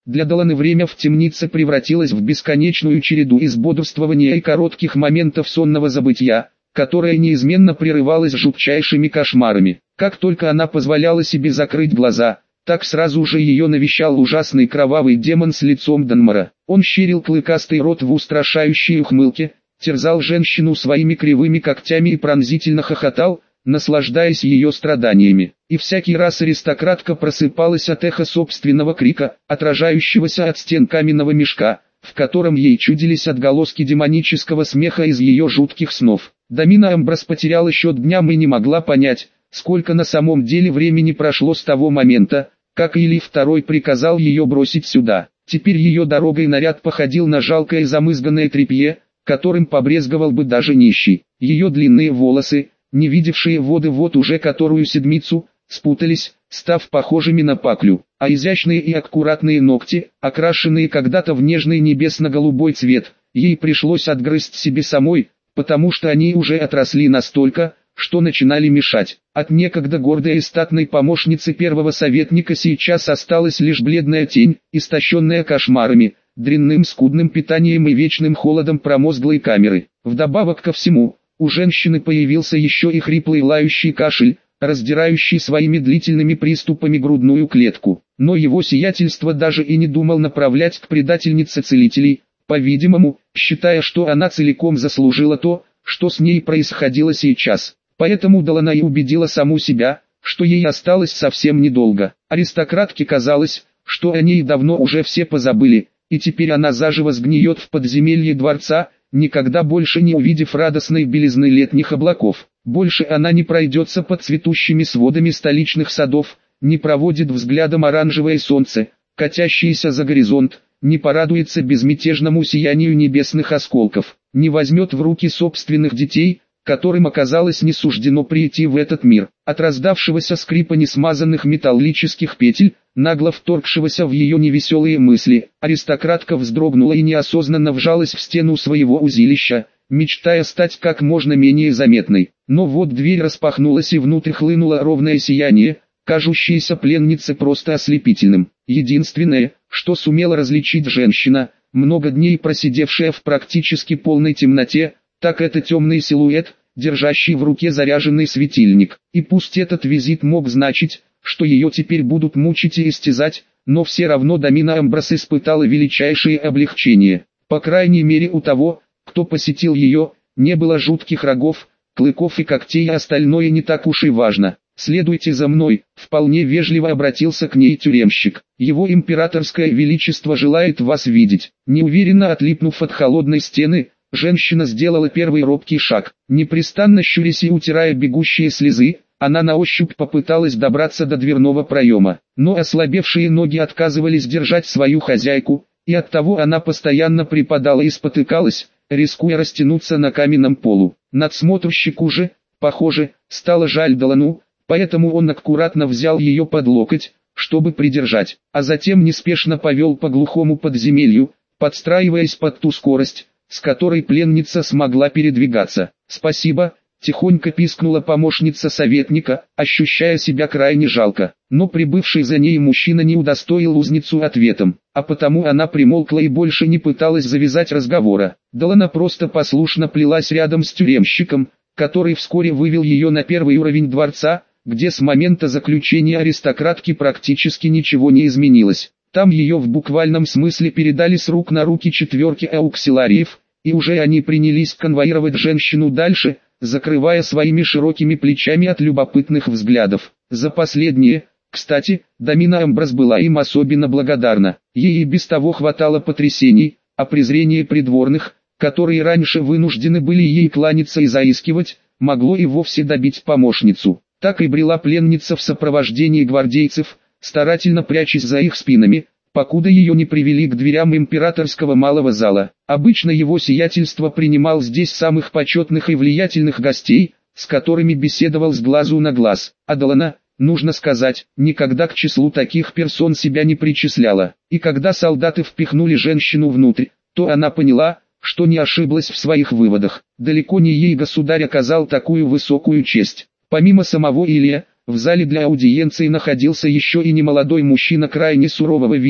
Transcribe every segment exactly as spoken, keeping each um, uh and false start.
Для Деланы время в темнице превратилось в бесконечную череду из бодрствования и коротких моментов сонного забытья, которое неизменно прерывалось жутчайшими кошмарами. Как только она позволяла себе закрыть глаза, так сразу же ее навещал ужасный кровавый демон с лицом Данмара. Он щерил клыкастый рот в устрашающей ухмылке, терзал женщину своими кривыми когтями и пронзительно хохотал, наслаждаясь ее страданиями. И всякий раз аристократка просыпалась от эха собственного крика, отражающегося от стен каменного мешка, в котором ей чудились отголоски демонического смеха из ее жутких снов. Дамина Амброс потеряла счет дням и не могла понять, сколько на самом деле времени прошло с того момента, как Или второй приказал ее бросить сюда. Теперь ее дорога и наряд походил на жалкое замызганное тряпье, которым побрезговал бы даже нищий. Ее длинные волосы, не видевшие воды вот уже которую седмицу, спутались, став похожими на паклю, а изящные и аккуратные ногти, окрашенные когда-то в нежный небесно-голубой цвет, ей пришлось отгрызть себе самой, потому что они уже отросли настолько, что начинали мешать. От некогда гордой и статной помощницы первого советника сейчас осталась лишь бледная тень, истощенная кошмарами, дрянным скудным питанием и вечным холодом промозглой камеры. Вдобавок ко всему, у женщины появился еще и хриплый лающий кашель, раздирающий своими длительными приступами грудную клетку. Но его сиятельство даже и не думал направлять к предательнице целителей, по-видимому, считая, что она целиком заслужила то, что с ней происходило сейчас. Поэтому Делана и убедила саму себя, что ей осталось совсем недолго. Аристократке казалось, что о ней давно уже все позабыли, и теперь она заживо сгниет в подземелье дворца, никогда больше не увидев радостной белизны летних облаков. Больше она не пройдется под цветущими сводами столичных садов, не проводит взглядом оранжевое солнце, катящееся за горизонт, не порадуется безмятежному сиянию небесных осколков, не возьмет в руки собственных детей, которым оказалось не суждено прийти в этот мир. От раздавшегося скрипа несмазанных металлических петель, нагло вторгшегося в ее невеселые мысли, аристократка вздрогнула и неосознанно вжалась в стену своего узилища, мечтая стать как можно менее заметной. Но вот дверь распахнулась и внутрь хлынуло ровное сияние, кажущееся пленнице просто ослепительным. Единственное, что сумела различить женщина, много дней просидевшая в практически полной темноте, так это темный силуэт, держащий в руке заряженный светильник. И пусть этот визит мог значить, что ее теперь будут мучить и истязать, но все равно Дамина Амброс испытала величайшее облегчение. По крайней мере у того, кто посетил ее, не было жутких рогов, клыков и когтей, а остальное не так уж и важно. «Следуйте за мной», — вполне вежливо обратился к ней тюремщик. «Его императорское величество желает вас видеть». Неуверенно отлипнув от холодной стены, женщина сделала первый робкий шаг. Непрестанно щурясь и утирая бегущие слезы, она на ощупь попыталась добраться до дверного проема. Но ослабевшие ноги отказывались держать свою хозяйку, и оттого она постоянно припадала и спотыкалась, рискуя растянуться на каменном полу. Надсмотрщику же, похоже, стало жаль Делану, поэтому он аккуратно взял ее под локоть, чтобы придержать, а затем неспешно повел по глухому подземелью, подстраиваясь под ту скорость, с которой пленница смогла передвигаться. «Спасибо», — тихонько пискнула помощница советника, ощущая себя крайне жалко. Но прибывший за ней мужчина не удостоил узницу ответом, а потому она примолкла и больше не пыталась завязать разговора. Делана просто послушно плелась рядом с тюремщиком, который вскоре вывел ее на первый уровень дворца, где с момента заключения аристократки практически ничего не изменилось. Там ее в буквальном смысле передали с рук на руки четверки ауксилариев, и уже они принялись конвоировать женщину дальше, закрывая своими широкими плечами от любопытных взглядов. За последнее, кстати, Дамина Амброс была им особенно благодарна. Ей и без того хватало потрясений, а презрение придворных, которые раньше вынуждены были ей кланяться и заискивать, могло и вовсе добить помощницу. Так и брела пленница в сопровождении гвардейцев, старательно прячась за их спинами, покуда ее не привели к дверям императорского малого зала. Обычно его сиятельство принимал здесь самых почетных и влиятельных гостей, с которыми беседовал с глазу на глаз. А Делана, нужно сказать, никогда к числу таких персон себя не причисляла. И когда солдаты впихнули женщину внутрь, то она поняла, что не ошиблась в своих выводах. Далеко не ей государь оказал такую высокую честь. Помимо самого Илья, в зале для аудиенции находился еще и немолодой мужчина крайне сурового вида,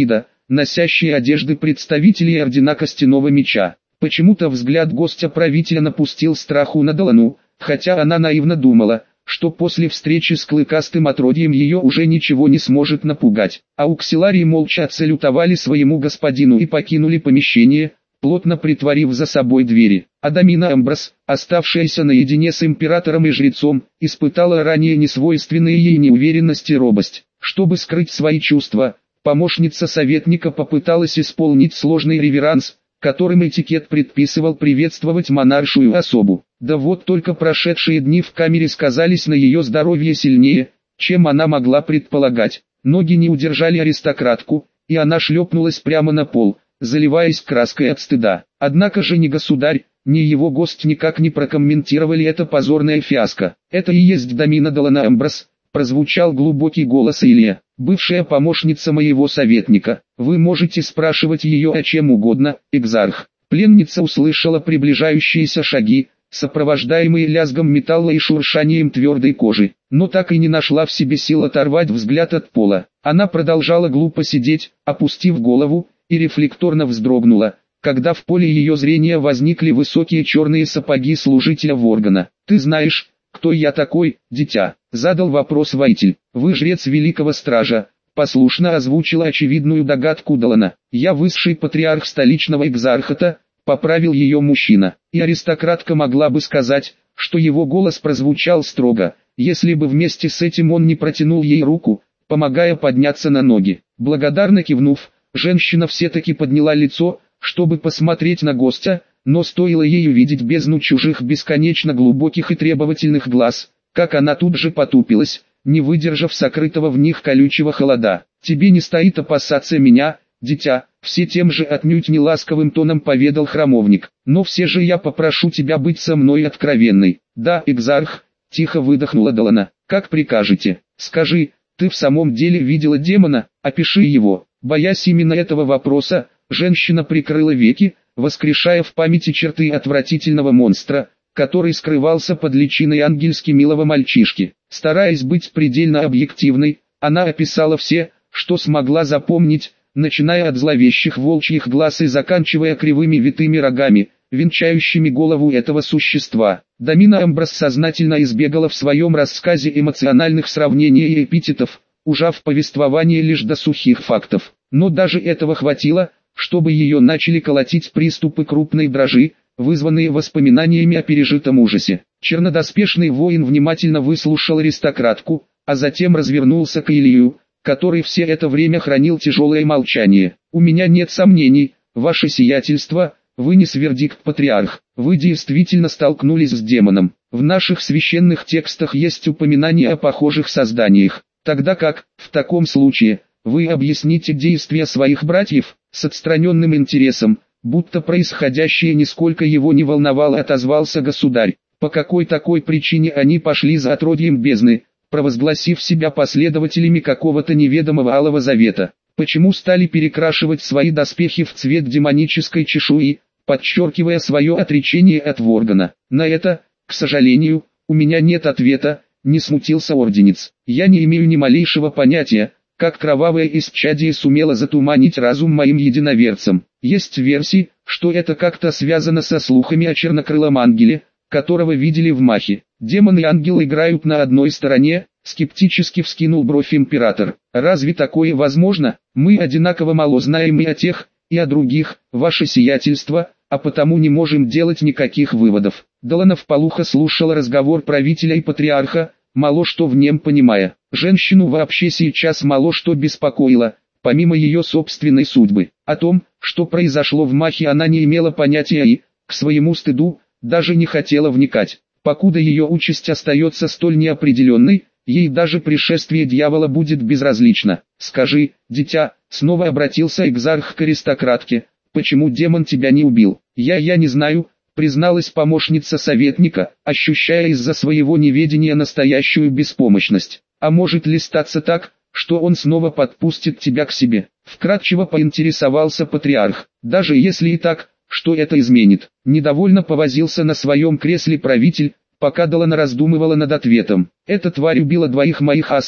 носящие одежды представителей Ордена Костяного Меча. Почему-то взгляд гостя правителя напустил страху на Далану, хотя она наивно думала, что после встречи с клыкастым отродьем ее уже ничего не сможет напугать. Ауксиларии молча отсалютовали своему господину и покинули помещение, плотно притворив за собой двери. Адамина Амброс, оставшаяся наедине с императором и жрецом, испытала ранее несвойственные ей неуверенность и робость. Чтобы скрыть свои чувства, помощница советника попыталась исполнить сложный реверанс, которым этикет предписывал приветствовать монаршую особу. Да вот только прошедшие дни в камере сказались на ее здоровье сильнее, чем она могла предполагать. Ноги не удержали аристократку, и она шлепнулась прямо на пол, заливаясь краской от стыда. Однако же ни государь, ни его гость никак не прокомментировали это позорное фиаско. «Это и есть Дамина Далана Амброс», — прозвучал глубокий голос Илья, бывшая помощница моего советника. «Вы можете спрашивать ее о чем угодно, экзарх». Пленница услышала приближающиеся шаги, сопровождаемые лязгом металла и шуршанием твердой кожи, но так и не нашла в себе сил оторвать взгляд от пола. Она продолжала глупо сидеть, опустив голову, и рефлекторно вздрогнула, когда в поле ее зрения возникли высокие черные сапоги служителя Воргана. «Ты знаешь, кто я такой, дитя?» — задал вопрос воитель. «Вы жрец великого стража», — послушно озвучила очевидную догадку Далана. «Я высший патриарх столичного экзархата», — поправил ее мужчина. И аристократка могла бы сказать, что его голос прозвучал строго, если бы вместе с этим он не протянул ей руку, помогая подняться на ноги. Благодарно кивнув, женщина все-таки подняла лицо, чтобы посмотреть на гостя, но стоило ей увидеть бездну чужих бесконечно глубоких и требовательных глаз, как она тут же потупилась, не выдержав сокрытого в них колючего холода. «Тебе не стоит опасаться меня, дитя», — все тем же отнюдь не ласковым тоном поведал храмовник. «Но все же я попрошу тебя быть со мной откровенной». «Да, экзарх», — тихо выдохнула Далана. «Как прикажете. Скажи, ты в самом деле видела демона? Опиши его». Боясь именно этого вопроса, женщина прикрыла веки, воскрешая в памяти черты отвратительного монстра, который скрывался под личиной ангельски милого мальчишки. Стараясь быть предельно объективной, она описала все, что смогла запомнить, начиная от зловещих волчьих глаз и заканчивая кривыми витыми рогами, венчающими голову этого существа. Дамина Амброс сознательно избегала в своем рассказе эмоциональных сравнений и эпитетов, ужав повествование лишь до сухих фактов. Но даже этого хватило, чтобы ее начали колотить приступы крупной дрожи, вызванные воспоминаниями о пережитом ужасе. Чернодоспешный воин внимательно выслушал аристократку, а затем развернулся к Илью, который все это время хранил тяжелое молчание. «У меня нет сомнений, ваше сиятельство», — вынес вердикт патриарх. «Вы действительно столкнулись с демоном. В наших священных текстах есть упоминание о похожих созданиях. Тогда как, в таком случае, вы объясните действия своих братьев?» С отстраненным интересом, будто происходящее нисколько его не волновало, отозвался государь. «По какой такой причине они пошли за отродьем бездны, провозгласив себя последователями какого-то неведомого Алого Завета? Почему стали перекрашивать свои доспехи в цвет демонической чешуи, подчеркивая свое отречение от Воргана? На это, к сожалению, у меня нет ответа», — не смутился орденец. «Я не имею ни малейшего понятия, как кровавое исчадие сумело затуманить разум моим единоверцам. Есть версии, что это как-то связано со слухами о чернокрылом ангеле, которого видели в Махе. Демон и ангел играют на одной стороне», — скептически вскинул бровь император. «Разве такое возможно? Мы одинаково мало знаем и о тех, и о других, ваше сиятельство, а потому не можем делать никаких выводов». Далана вполуха слушала разговор правителя и патриарха, мало что в нем понимая. Женщину вообще сейчас мало что беспокоило, помимо ее собственной судьбы. О том, что произошло в Махе, она не имела понятия и, к своему стыду, даже не хотела вникать. Покуда ее участь остается столь неопределенной, ей даже пришествие дьявола будет безразлично. «Скажи, дитя», — снова обратился экзарх к аристократке, — «почему демон тебя не убил?» «Я я не знаю», — призналась помощница советника, ощущая из-за своего неведения настоящую беспомощность. «А может ли статься так, что он снова подпустит тебя к себе?» Вкратчиво поинтересовался патриарх. «Даже если и так, что это изменит?» Недовольно повозился на своем кресле правитель, пока Далана раздумывала над ответом. «Эта тварь убила двоих моих асов,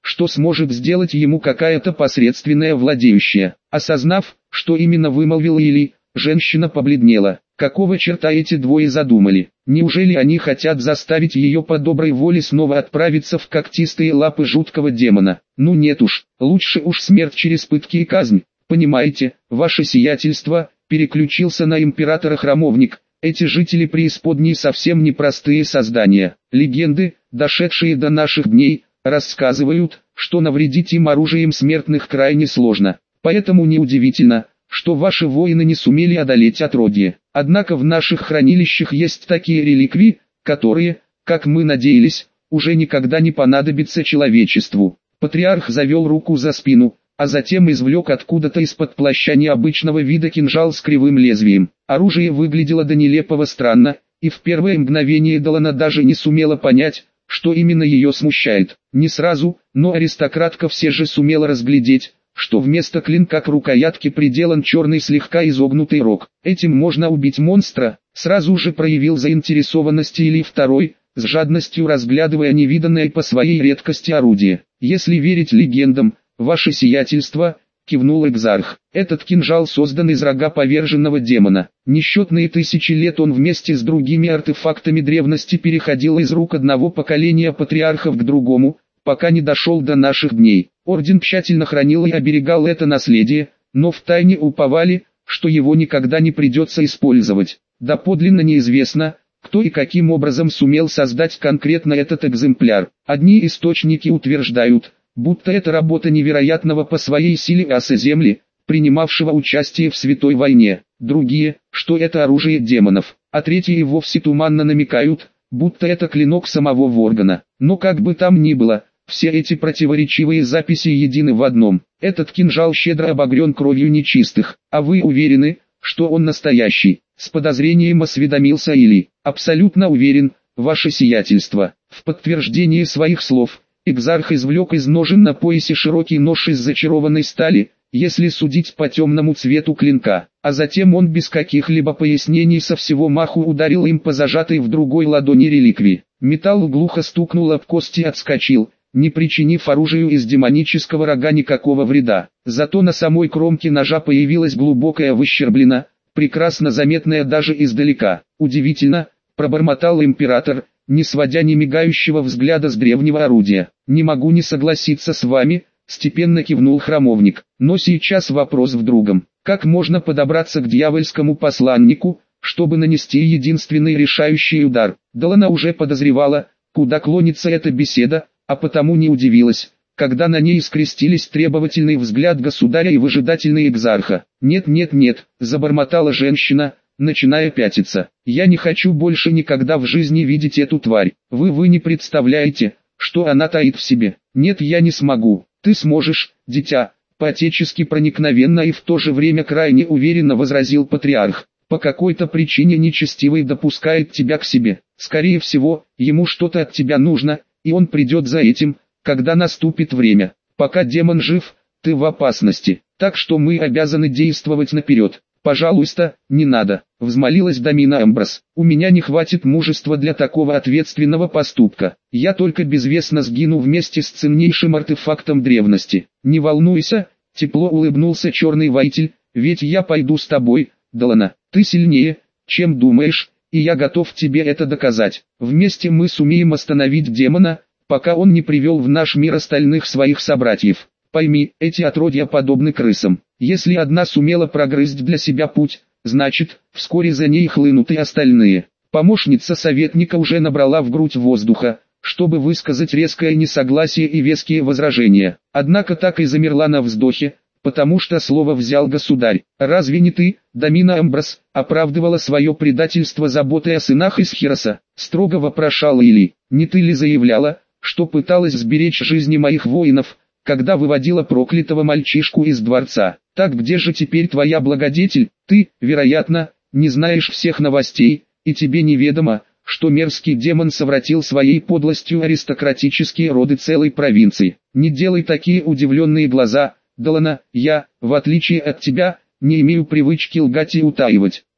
что сможет сделать ему какая-то посредственная владеющая. Осознав, что именно вымолвила Или, женщина побледнела. Какого черта эти двое задумали? Неужели они хотят заставить ее по доброй воле снова отправиться в когтистые лапы жуткого демона? Ну нет уж, лучше уж смерть через пытки и казнь. Понимаете, ваше сиятельство, переключился на императора храмовник. Эти жители преисподней совсем непростые создания. Легенды, дошедшие до наших дней, рассказывают, что навредить им оружием смертных крайне сложно. Поэтому неудивительно, что ваши воины не сумели одолеть отродье. Однако в наших хранилищах есть такие реликвии, которые, как мы надеялись, уже никогда не понадобятся человечеству. Патриарх завел руку за спину, а затем извлек откуда-то из-под плаща необычного вида кинжал с кривым лезвием. Оружие выглядело до нелепого странно, и в первое мгновение Делана даже не сумела понять, что именно ее смущает. Не сразу, но аристократка все же сумела разглядеть, что вместо клинка к рукоятке приделан черный слегка изогнутый рог. Этим можно убить монстра, сразу же проявил заинтересованность или второй, с жадностью разглядывая невиданное по своей редкости орудие. Если верить легендам, ваше сиятельство, кивнул экзарх, этот кинжал создан из рога поверженного демона. Несчетные тысячи лет он вместе с другими артефактами древности переходил из рук одного поколения патриархов к другому, пока не дошел до наших дней. Орден тщательно хранил и оберегал это наследие, но втайне уповали, что его никогда не придется использовать. Доподлинно неизвестно, кто и каким образом сумел создать конкретно этот экземпляр. Одни источники утверждают, будто это работа невероятного по своей силе аса Земли, принимавшего участие в Святой войне. Другие, что это оружие демонов, а третьи и вовсе туманно намекают, будто это клинок самого Воргана. Но как бы там ни было, все эти противоречивые записи едины в одном. Этот кинжал щедро обогрен кровью нечистых. А вы уверены, что он настоящий? С подозрением осведомился Или. Абсолютно уверен, ваше сиятельство. В подтверждение своих слов, экзарх извлек из ножен на поясе широкий нож из зачарованной стали, если судить по темному цвету клинка. А затем он без каких-либо пояснений со всего маху ударил им по зажатой в другой ладони реликвии. Металл глухо стукнул об кости и отскочил, не причинив оружию из демонического рога никакого вреда. Зато на самой кромке ножа появилась глубокая выщерблина, прекрасно заметная даже издалека. Удивительно, пробормотал император, не сводя ни мигающего взгляда с древнего орудия. Не могу не согласиться с вами, степенно кивнул храмовник. Но сейчас вопрос в другом. Как можно подобраться к дьявольскому посланнику, чтобы нанести единственный решающий удар? Делана уже подозревала, куда клонится эта беседа, а потому не удивилась, когда на ней скрестились требовательный взгляд государя и выжидательный экзарха. «Нет, нет, нет», — забормотала женщина, начиная пятиться. «Я не хочу больше никогда в жизни видеть эту тварь. Вы вы не представляете, что она таит в себе. Нет, я не смогу. Ты сможешь, дитя», — по-отечески проникновенно и в то же время крайне уверенно возразил патриарх. «По какой-то причине нечестивый допускает тебя к себе. Скорее всего, ему что-то от тебя нужно, и он придет за этим, когда наступит время. Пока демон жив, ты в опасности, так что мы обязаны действовать наперед. Пожалуйста, не надо», — взмолилась Домина Амброс. «У меня не хватит мужества для такого ответственного поступка. Я только безвестно сгину вместе с ценнейшим артефактом древности». «Не волнуйся», — тепло улыбнулся черный воитель, «ведь я пойду с тобой, Делана. Ты сильнее, чем думаешь, и я готов тебе это доказать. Вместе мы сумеем остановить демона, пока он не привел в наш мир остальных своих собратьев. Пойми, эти отродья подобны крысам. Если одна сумела прогрызть для себя путь, значит, вскоре за ней хлынут и остальные». Помощница советника уже набрала в грудь воздуха, чтобы высказать резкое несогласие и веские возражения. Однако так и замерла на вздохе, потому что слово взял государь. «Разве не ты, Домина Амброс, оправдывала свое предательство заботой о сынах из Хироса?» Строго вопрошала Или. «Не ты ли заявляла, что пыталась сберечь жизни моих воинов, когда выводила проклятого мальчишку из дворца? Так где же теперь твоя благодетель? Ты, вероятно, не знаешь всех новостей, и тебе неведомо, что мерзкий демон совратил своей подлостью аристократические роды целой провинции. Не делай такие удивленные глаза, Делана. Я, в отличие от тебя, не имею привычки лгать и утаивать.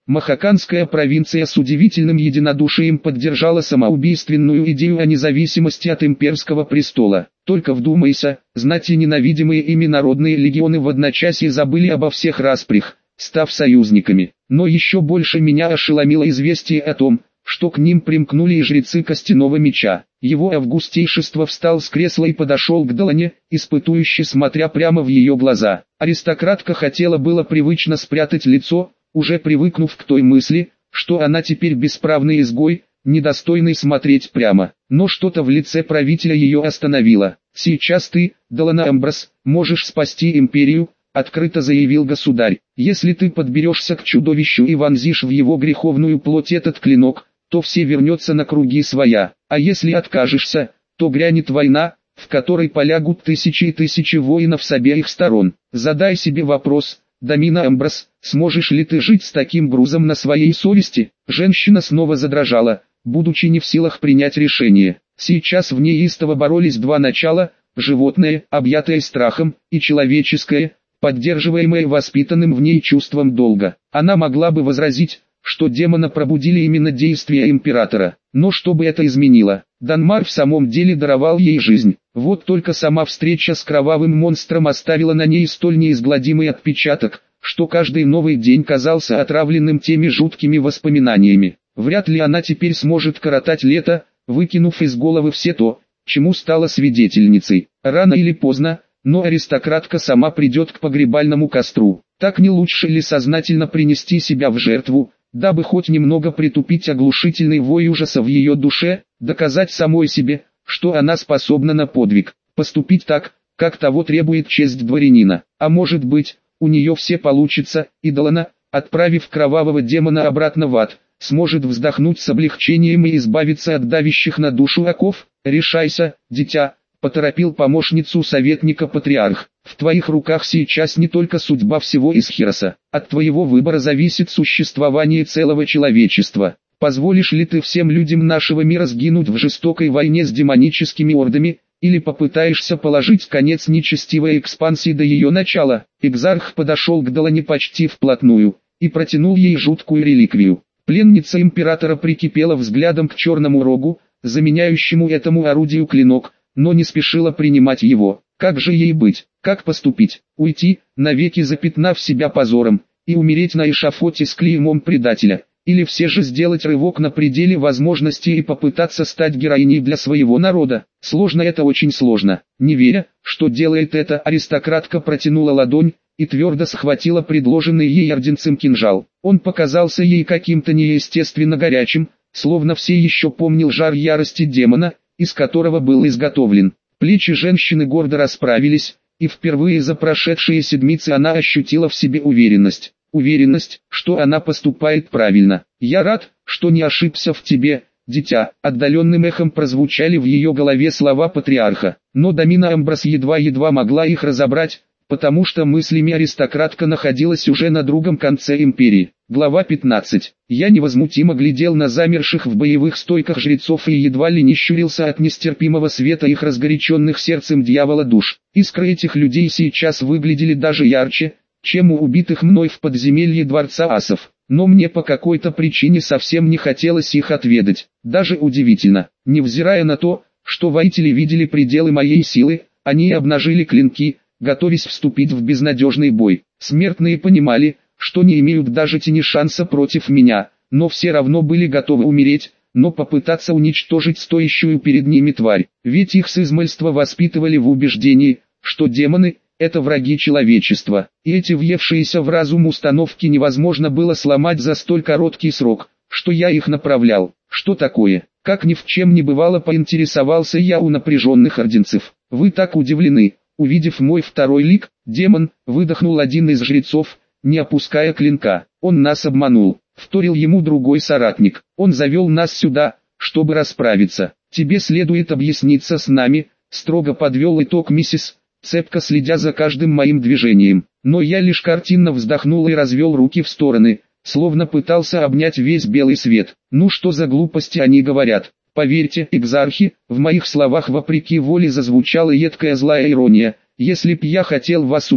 Махаканская провинция с удивительным единодушием поддержала самоубийственную идею о независимости от имперского престола. Только вдумайся, знать и ненавидимые ими народные легионы в одночасье забыли обо всех распрях, став союзниками. Но еще больше меня ошеломило известие о том, что к ним примкнули и жрецы Костяного Меча. Его августейшество встал с кресла и подошел к Делане, испытующе смотря прямо в ее глаза. Аристократка хотела было привычно спрятать лицо, уже привыкнув к той мысли, что она теперь бесправный изгой, недостойный смотреть прямо. Но что-то в лице правителя ее остановило. «Сейчас ты, Делана Амброс, можешь спасти империю», — открыто заявил государь. «Если ты подберешься к чудовищу и вонзишь в его греховную плоть этот клинок, то все вернется на круги своя, а если откажешься, то грянет война, в которой полягут тысячи и тысячи воинов с обеих сторон. Задай себе вопрос, Дамина Амброс, сможешь ли ты жить с таким грузом на своей совести?» Женщина снова задрожала, будучи не в силах принять решение. Сейчас в ней истово боролись два начала: животное, объятое страхом, и человеческое, поддерживаемое воспитанным в ней чувством долга. Она могла бы возразить, что демона пробудили именно действия императора. Но что бы это изменило? Данмар в самом деле даровал ей жизнь. Вот только сама встреча с кровавым монстром оставила на ней столь неизгладимый отпечаток, что каждый новый день казался отравленным теми жуткими воспоминаниями. Вряд ли она теперь сможет коротать лето, выкинув из головы все то, чему стала свидетельницей. Рано или поздно, но аристократка сама придет к погребальному костру. Так не лучше ли сознательно принести себя в жертву, дабы хоть немного притупить оглушительный вой ужаса в ее душе, доказать самой себе, что она способна на подвиг, поступить так, как того требует честь дворянина. А может быть, у нее все получится, и Делана, отправив кровавого демона обратно в ад, сможет вздохнуть с облегчением и избавиться от давящих на душу оков. «Решайся, дитя», — поторопил помощницу советника патриарх. «В твоих руках сейчас не только судьба всего Исхироса. От твоего выбора зависит существование целого человечества. Позволишь ли ты всем людям нашего мира сгинуть в жестокой войне с демоническими ордами, или попытаешься положить конец нечестивой экспансии до ее начала?» Экзарх подошел к Делане почти вплотную и протянул ей жуткую реликвию. Пленница императора прикипела взглядом к черному рогу, заменяющему этому орудию клинок, но не спешила принимать его. Как же ей быть? Как поступить? Уйти, навеки запятнав себя позором, и умереть на эшафоте с клеймом предателя? Или все же сделать рывок на пределе возможностей и попытаться стать героиней для своего народа? Сложно, это очень сложно. Не веря, что делает это, аристократка протянула ладонь и твердо схватила предложенный ей орденцем кинжал. Он показался ей каким-то неестественно горячим, словно все еще помнил жар ярости демона, из которого был изготовлен. Плечи женщины гордо расправились, и впервые за прошедшие седмицы она ощутила в себе уверенность. Уверенность, что она поступает правильно. «Я рад, что не ошибся в тебе, дитя», — отдаленным эхом прозвучали в ее голове слова патриарха. Но Дамина Амброс едва-едва могла их разобрать, потому что мыслями аристократка находилась уже на другом конце империи. Глава пятнадцать. Я невозмутимо глядел на замерших в боевых стойках жрецов и едва ли не щурился от нестерпимого света их разгоряченных сердцем дьявола душ. Искры этих людей сейчас выглядели даже ярче, чем у убитых мной в подземелье дворца асов. Но мне по какой-то причине совсем не хотелось их отведать. Даже удивительно, невзирая на то, что воители видели пределы моей силы, они обнажили клинки, готовясь вступить в безнадежный бой. Смертные понимали, что не имеют даже тени шанса против меня, но все равно были готовы умереть, но попытаться уничтожить стоящую перед ними тварь. Ведь их с измальства воспитывали в убеждении, что демоны – это враги человечества, и эти въевшиеся в разум установки невозможно было сломать за столь короткий срок, что я их направлял. Что такое? Как ни в чем не бывало, поинтересовался я у напряженных орденцев. Вы так удивлены, увидев мой второй лик? Демон, выдохнул один из жрецов, не опуская клинка. Он нас обманул, вторил ему другой соратник. Он завел нас сюда, чтобы расправиться. Тебе следует объясниться с нами, строго подвел итог миссис, цепко следя за каждым моим движением. Но я лишь картинно вздохнул и развел руки в стороны, словно пытался обнять весь белый свет. Ну что за глупости они говорят? Поверьте, экзархи, в моих словах вопреки воле зазвучала едкая злая ирония. Если б я хотел вас убить,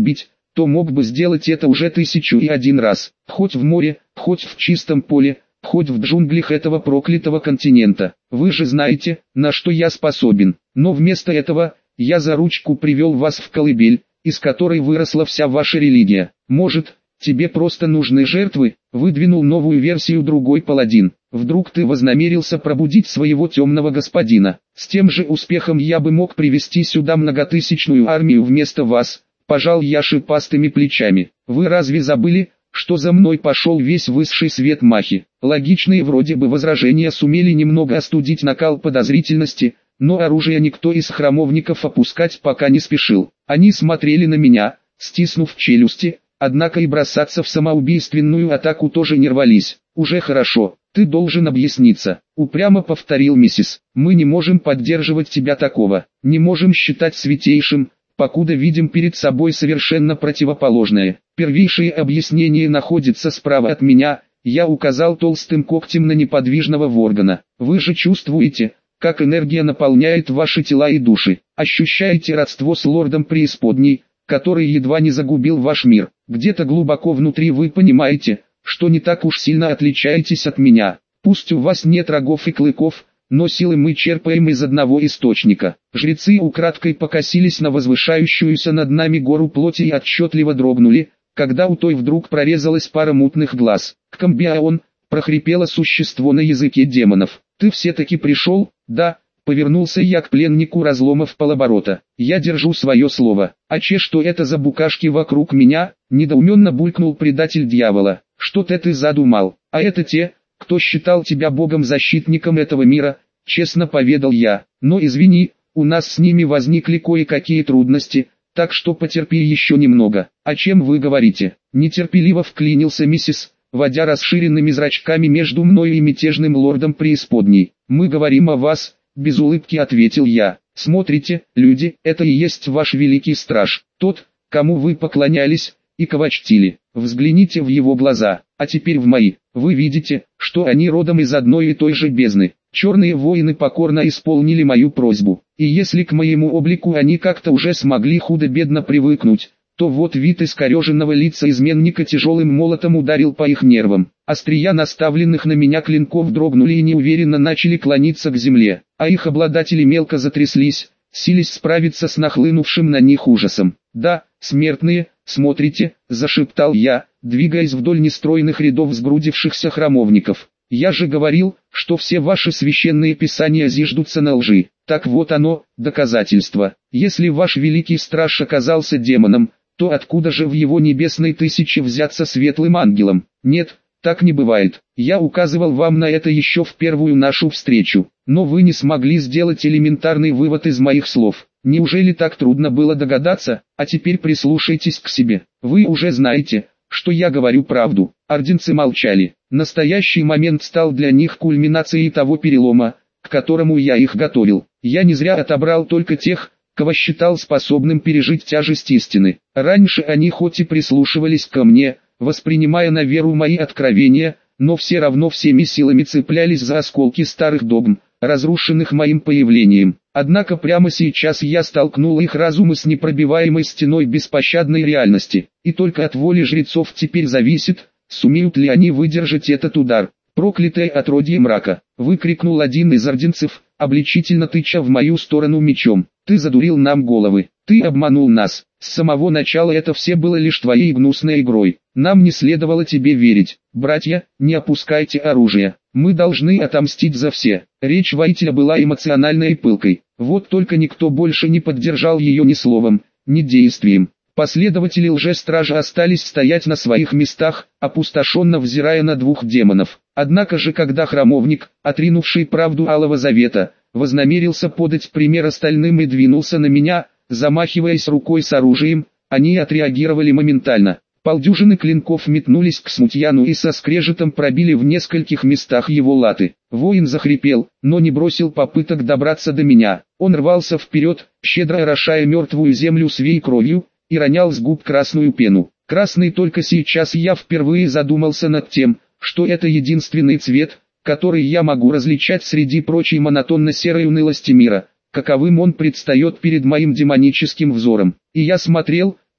то мог бы сделать это уже тысячу и один раз, хоть в море, хоть в чистом поле, хоть в джунглях этого проклятого континента. Вы же знаете, на что я способен. Но вместо этого, я за ручку привел вас в колыбель, из которой выросла вся ваша религия. Может, тебе просто нужны жертвы? Выдвинул новую версию другой паладин. Вдруг ты вознамерился пробудить своего темного господина. С тем же успехом я бы мог привести сюда многотысячную армию вместо вас. Пожал я шипастыми плечами. Вы разве забыли, что за мной пошел весь высший свет Махи? Логичные вроде бы возражения сумели немного остудить накал подозрительности, но оружие никто из храмовников опускать пока не спешил. Они смотрели на меня, стиснув челюсти, однако и бросаться в самоубийственную атаку тоже не рвались. «Уже хорошо, ты должен объясниться», — упрямо повторил миссис. «Мы не можем поддерживать тебя такого, не можем считать святейшим, покуда видим перед собой совершенно противоположное. Первейшее объяснение находится справа от меня», — я указал толстым когтем на неподвижного Воргана. «Вы же чувствуете, как энергия наполняет ваши тела и души, ощущаете родство с лордом преисподней, который едва не загубил ваш мир. Где-то глубоко внутри вы понимаете, что не так уж сильно отличаетесь от меня. Пусть у вас нет рогов и клыков, но силы мы черпаем из одного источника». Жрецы украдкой покосились на возвышающуюся над нами гору плоти и отчетливо дрогнули, когда у той вдруг прорезалась пара мутных глаз. «Камбиаон», — прохрипело существо на языке демонов. «Ты все-таки пришел?» «Да», — повернулся я к пленнику, разломав полоборота. «Я держу свое слово». «А че что это за букашки вокруг меня?» — недоуменно булькнул предатель дьявола. «Что-то ты задумал, а это те, кто считал тебя богом-защитником этого мира», — честно поведал я. «Но извини, у нас с ними возникли кое-какие трудности, так что потерпи еще немного». «О чем вы говорите?» — нетерпеливо вклинился миссис, водя расширенными зрачками между мной и мятежным лордом преисподней. «Мы говорим о вас», — без улыбки ответил я. «Смотрите, люди, это и есть ваш великий страж, тот, кому вы поклонялись и ковачтили. Взгляните в его глаза, а теперь в мои. Вы видите, что они родом из одной и той же бездны. Черные воины покорно исполнили мою просьбу, и если к моему облику они как-то уже смогли худо-бедно привыкнуть, то вот вид искореженного лица изменника тяжелым молотом ударил по их нервам. Острия наставленных на меня клинков дрогнули и неуверенно начали клониться к земле, а их обладатели мелко затряслись, сились справиться с нахлынувшим на них ужасом. «Да, смертные, смотрите», — зашептал я, двигаясь вдоль нестройных рядов сгрудившихся храмовников. «Я же говорил, что все ваши священные писания зиждутся на лжи. Так вот оно, доказательство. Если ваш великий страж оказался демоном, то откуда же в его небесной тысяче взяться светлым ангелом? Нет, так не бывает. Я указывал вам на это еще в первую нашу встречу, но вы не смогли сделать элементарный вывод из моих слов. Неужели так трудно было догадаться? А теперь прислушайтесь к себе. Вы уже знаете, что я говорю правду». Орденцы молчали. Настоящий момент стал для них кульминацией того перелома, к которому я их готовил. Я не зря отобрал только тех, кого считал способным пережить тяжесть истины. Раньше они хоть и прислушивались ко мне, воспринимая на веру мои откровения, но все равно всеми силами цеплялись за осколки старых догм, разрушенных моим появлением. Однако прямо сейчас я столкнул их разумы с непробиваемой стеной беспощадной реальности, и только от воли жрецов теперь зависит, сумеют ли они выдержать этот удар. «Проклятое отродье мрака!» — выкрикнул один из орденцев, обличительно тыча в мою сторону мечом. «Ты задурил нам головы, ты обманул нас. С самого начала это все было лишь твоей гнусной игрой. Нам не следовало тебе верить. Братья, не опускайте оружие. Мы должны отомстить за все». Речь воителя была эмоциональной и пылкой. Вот только никто больше не поддержал ее ни словом, ни действием. Последователи лжестража остались стоять на своих местах, опустошенно взирая на двух демонов. Однако же когда храмовник, отринувший правду Алого Завета, вознамерился подать пример остальным и двинулся на меня, замахиваясь рукой с оружием, они отреагировали моментально. Полдюжины клинков метнулись к смутьяну и со скрежетом пробили в нескольких местах его латы. Воин захрипел, но не бросил попыток добраться до меня. Он рвался вперед, щедро орошая мертвую землю своей кровью, и ронял с губ красную пену. Красный только сейчас я впервые задумался над тем, что это единственный цвет, который я могу различать среди прочей монотонно-серой унылости мира, каковым он предстает перед моим демоническим взором. И я смотрел,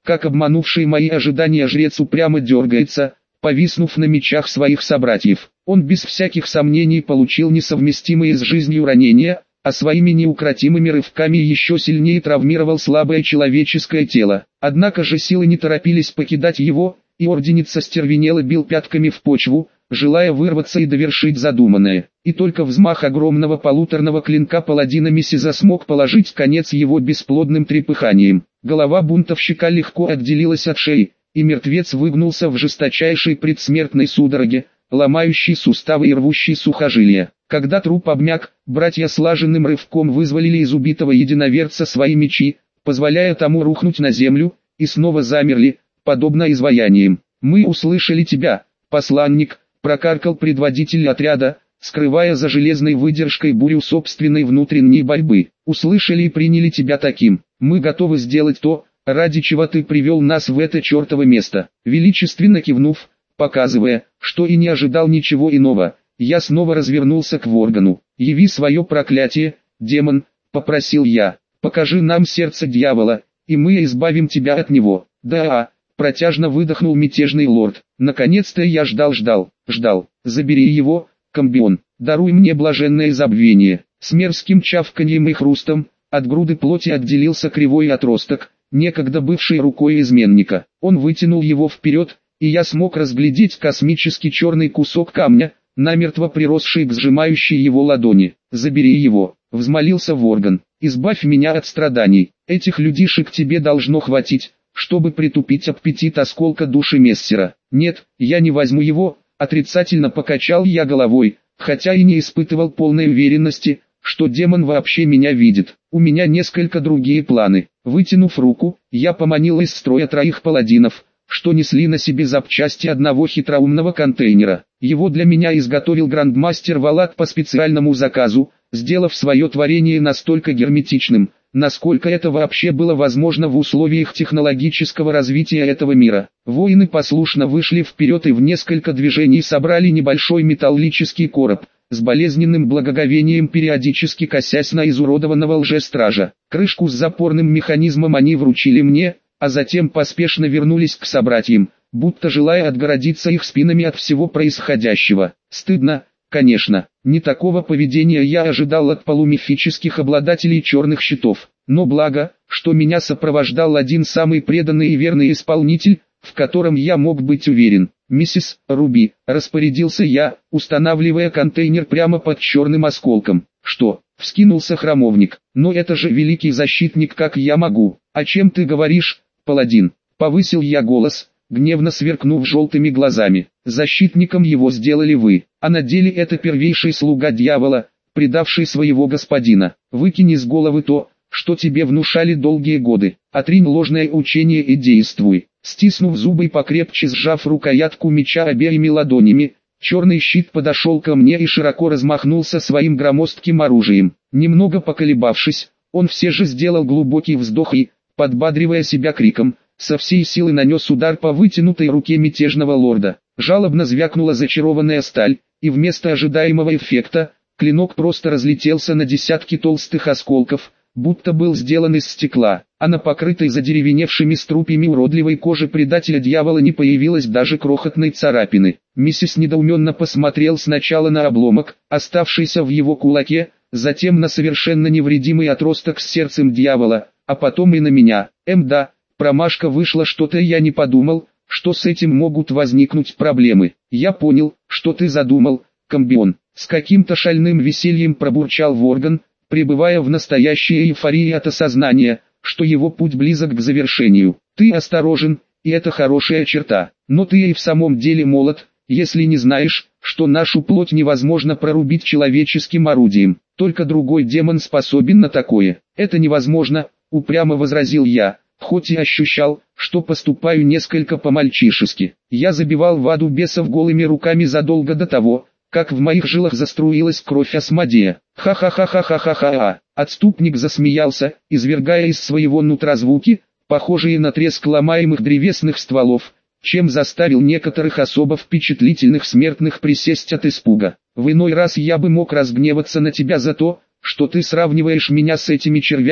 как обманувший мои ожидания жрец упрямо дергается, повиснув на мечах своих собратьев. Он без всяких сомнений получил несовместимые с жизнью ранения, а своими неукротимыми рывками еще сильнее травмировал слабое человеческое тело. Однако же силы не торопились покидать его, и орденец остервенело бил пятками в почву, желая вырваться и довершить задуманное. И только взмах огромного полуторного клинка паладина Мисиза смог положить конец его бесплодным трепыханиям. Голова бунтовщика легко отделилась от шеи, и мертвец выгнулся в жесточайшей предсмертной судороге, ломающей суставы и рвущей сухожилия. Когда труп обмяк, братья слаженным рывком вызволили из убитого единоверца свои мечи, позволяя тому рухнуть на землю, и снова замерли, подобно изваяниям. «Мы услышали тебя, посланник», — прокаркал предводитель отряда, скрывая за железной выдержкой бурю собственной внутренней борьбы. «Услышали и приняли тебя таким. Мы готовы сделать то, ради чего ты привел нас в это чертово место». Величественно кивнув, показывая, что и не ожидал ничего иного, я снова развернулся к Воргану. «Яви свое проклятие, демон», — попросил я. «Покажи нам сердце дьявола, и мы избавим тебя от него». «Да-а», — протяжно выдохнул мятежный лорд. «Наконец-то я ждал-ждал, ждал. Забери его, Комбион, даруй мне блаженное забвение». С мерзким чавканьем и хрустом, от груды плоти отделился кривой отросток, некогда бывший рукой изменника. Он вытянул его вперед, и я смог разглядеть космический черный кусок камня, намертво приросший к сжимающей его ладони. «Забери его», — взмолился Ворган, — «избавь меня от страданий. Этих людишек тебе должно хватить, чтобы притупить аппетит осколка души Мессера». «Нет, я не возьму его», — отрицательно покачал я головой, хотя и не испытывал полной уверенности, что демон вообще меня видит. У меня несколько другие планы. Вытянув руку, я поманил из строя троих паладинов, что несли на себе запчасти одного хитроумного контейнера. Его для меня изготовил грандмастер Валак по специальному заказу, сделав свое творение настолько герметичным, насколько это вообще было возможно в условиях технологического развития этого мира. Воины послушно вышли вперед и в несколько движений собрали небольшой металлический короб, с болезненным благоговением периодически косясь на изуродованного лжестража. Крышку с запорным механизмом они вручили мне, а затем поспешно вернулись к собратьям, будто желая отгородиться их спинами от всего происходящего. Стыдно, конечно, не такого поведения я ожидал от полумифических обладателей черных щитов, но благо, что меня сопровождал один самый преданный и верный исполнитель, в котором я мог быть уверен. «Миссис Руби», — распорядился я, устанавливая контейнер прямо под черным осколком. «Что?» — вскинулся храмовник. «Но это же великий защитник, как я могу?» «О чем ты говоришь, паладин?» — повысил я голос, гневно сверкнув желтыми глазами. «Защитником его сделали вы, а на деле это первейший слуга дьявола, предавший своего господина. Выкини с головы то, что тебе внушали долгие годы, отринь ложное учение и действуй». Стиснув зубы и покрепче сжав рукоятку меча обеими ладонями, черный щит подошел ко мне и широко размахнулся своим громоздким оружием. Немного поколебавшись, он все же сделал глубокий вздох и, подбадривая себя криком, со всей силы нанес удар по вытянутой руке мятежного лорда. Жалобно звякнула зачарованная сталь, и вместо ожидаемого эффекта, клинок просто разлетелся на десятки толстых осколков, будто был сделан из стекла, а на покрытой задеревеневшими струпьями уродливой кожи предателя дьявола не появилось даже крохотной царапины. Миссис недоуменно посмотрел сначала на обломок, оставшийся в его кулаке, затем на совершенно невредимый отросток с сердцем дьявола, а потом и на меня. Эм да, промашка вышла, что-то я не подумал, что с этим могут возникнуть проблемы. Я понял, что ты задумал, Комбион. С каким-то шальным весельем пробурчал Ворган, пребывая в настоящей эйфории от осознания, что его путь близок к завершению. Ты осторожен, и это хорошая черта, но ты и в самом деле молод, если не знаешь, что нашу плоть невозможно прорубить человеческим орудием. Только другой демон способен на такое. Это невозможно, упрямо возразил я, хоть и ощущал, что поступаю несколько по-мальчишески. Я забивал в аду бесов голыми руками задолго до того, как в моих жилах заструилась кровь Асмодея. Ха-ха-ха-ха-ха-ха-ха. Отступник засмеялся, извергая из своего нутра звуки, похожие на треск ломаемых древесных стволов, чем заставил некоторых особо впечатлительных смертных присесть от испуга. В иной раз я бы мог разгневаться на тебя за то, что ты сравниваешь меня с этими червями,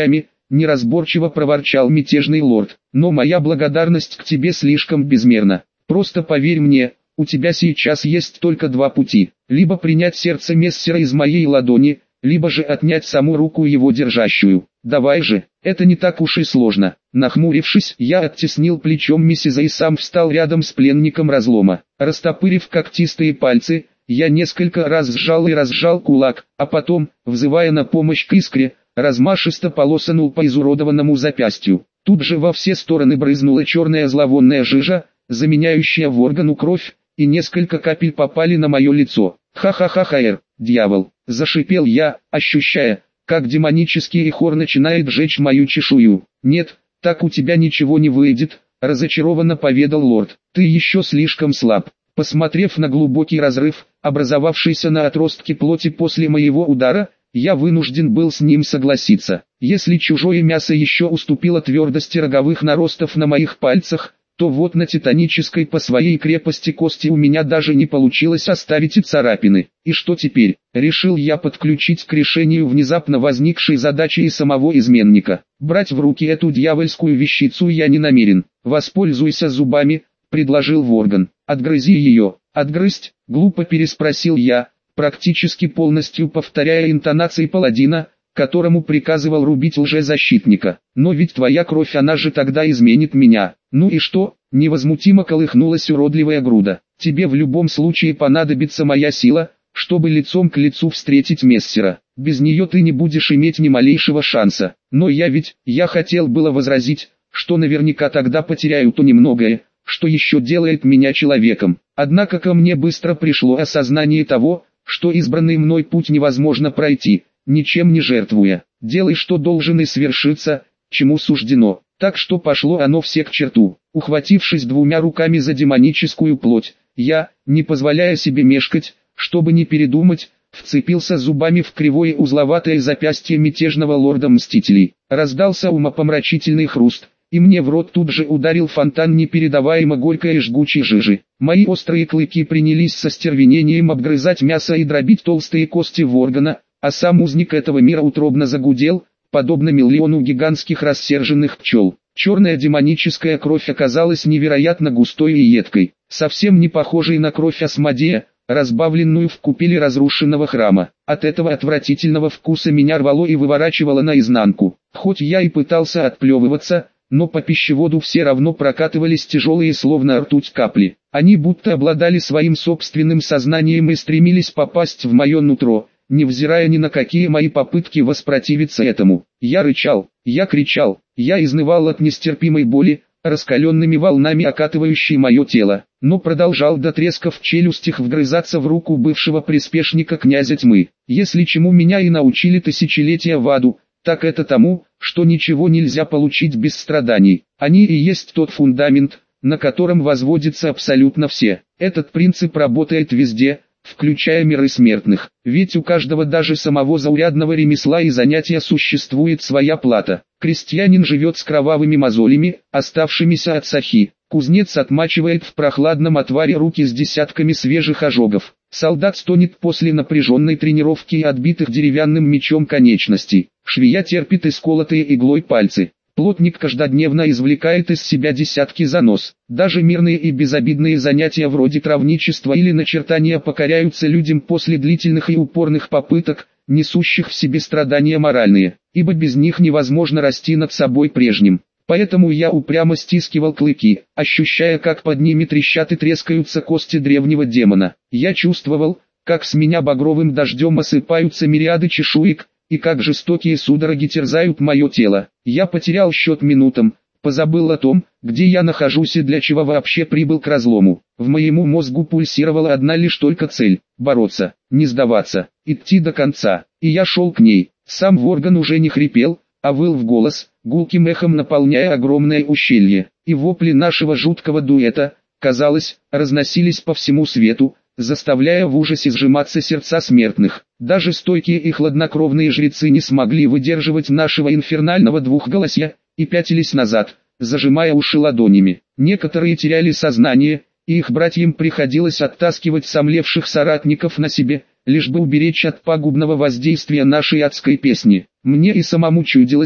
неразборчиво проворчал мятежный лорд. Но моя благодарность к тебе слишком безмерна. Просто поверь мне, у тебя сейчас есть только два пути. Либо принять сердце Мессера из моей ладони, либо же отнять саму руку его держащую. Давай же, это не так уж и сложно. Нахмурившись, я оттеснил плечом миссиза и сам встал рядом с пленником разлома. Растопырив когтистые пальцы, я несколько раз сжал и разжал кулак, а потом, взывая на помощь к искре, размашисто полосанул по изуродованному запястью. Тут же во все стороны брызнула черная зловонная жижа, заменяющая в органу кровь, и несколько капель попали на мое лицо. «Ха-ха-ха-ха-эр, дьявол!» – зашипел я, ощущая, как демонический ихор начинает жечь мою чешую. «Нет, так у тебя ничего не выйдет», – разочарованно поведал лорд. «Ты еще слишком слаб». Посмотрев на глубокий разрыв, образовавшийся на отростке плоти после моего удара, я вынужден был с ним согласиться. Если чужое мясо еще уступило твердости роговых наростов на моих пальцах, то вот на титанической по своей крепости кости у меня даже не получилось оставить и царапины. И что теперь? Решил я подключить к решению внезапно возникшей задачи и самого изменника. Брать в руки эту дьявольскую вещицу я не намерен. «Воспользуйся зубами», — предложил Ворган. «Отгрызи ее». «Отгрызть?» — глупо переспросил я, практически полностью повторяя интонации паладина, которому приказывал рубить лжезащитника. «Но ведь твоя кровь, она же тогда изменит меня». «Ну и что?» — невозмутимо колыхнулась уродливая груда. «Тебе в любом случае понадобится моя сила, чтобы лицом к лицу встретить Мессера. Без нее ты не будешь иметь ни малейшего шанса». «Но я ведь...» Я хотел было возразить, что наверняка тогда потеряю то немногое, что еще делает меня человеком. Однако ко мне быстро пришло осознание того, что избранный мной путь невозможно пройти, ничем не жертвуя. Делай, что должен, и свершится, чему суждено. Так что пошло оно все к черту. Ухватившись двумя руками за демоническую плоть, я, не позволяя себе мешкать, чтобы не передумать, вцепился зубами в кривое узловатое запястье мятежного лорда Мстителей. Раздался умопомрачительный хруст, и мне в рот тут же ударил фонтан непередаваемо горькой и жгучей жижи. Мои острые клыки принялись со стервенением обгрызать мясо и дробить толстые кости Воргана, а сам узник этого мира утробно загудел, подобно миллиону гигантских рассерженных пчел. Черная демоническая кровь оказалась невероятно густой и едкой, совсем не похожей на кровь Асмодея, разбавленную в купели разрушенного храма. От этого отвратительного вкуса меня рвало и выворачивало наизнанку. Хоть я и пытался отплевываться, но по пищеводу все равно прокатывались тяжелые словно ртуть капли. Они будто обладали своим собственным сознанием и стремились попасть в мое нутро, невзирая ни на какие мои попытки воспротивиться этому. Я рычал, я кричал, я изнывал от нестерпимой боли, раскаленными волнами окатывающей мое тело, но продолжал до треска в челюстях вгрызаться в руку бывшего приспешника князя тьмы. Если чему меня и научили тысячелетия в аду, так это тому, что ничего нельзя получить без страданий. Они и есть тот фундамент, на котором возводятся абсолютно все. Этот принцип работает везде, включая миры смертных. Ведь у каждого, даже самого заурядного ремесла и занятия, существует своя плата. Крестьянин живет с кровавыми мозолями, оставшимися от сахи. Кузнец отмачивает в прохладном отваре руки с десятками свежих ожогов. Солдат стонет после напряженной тренировки и отбитых деревянным мечом конечностей. Швея терпит исколотые иглой пальцы. Плотник каждодневно извлекает из себя десятки занос. Даже мирные и безобидные занятия вроде травничества или начертания покоряются людям после длительных и упорных попыток, несущих в себе страдания моральные, ибо без них невозможно расти над собой прежним. Поэтому я упрямо стискивал клыки, ощущая, как под ними трещат и трескаются кости древнего демона. Я чувствовал, как с меня багровым дождем осыпаются мириады чешуек, и как жестокие судороги терзают мое тело. Я потерял счет минутам, позабыл о том, где я нахожусь и для чего вообще прибыл к разлому. В моему мозгу пульсировала одна лишь только цель – бороться, не сдаваться, идти до конца. И я шел к ней. Сам Ворган уже не хрипел, а выл в голос, гулким эхом наполняя огромное ущелье. И вопли нашего жуткого дуэта, казалось, разносились по всему свету, заставляя в ужасе сжиматься сердца смертных. Даже стойкие и хладнокровные жрецы не смогли выдерживать нашего инфернального двухголосья, и пятились назад, зажимая уши ладонями. Некоторые теряли сознание, и их братьям приходилось оттаскивать сомлевших соратников на себе, лишь бы уберечь от пагубного воздействия нашей адской песни. Мне и самому чудилось,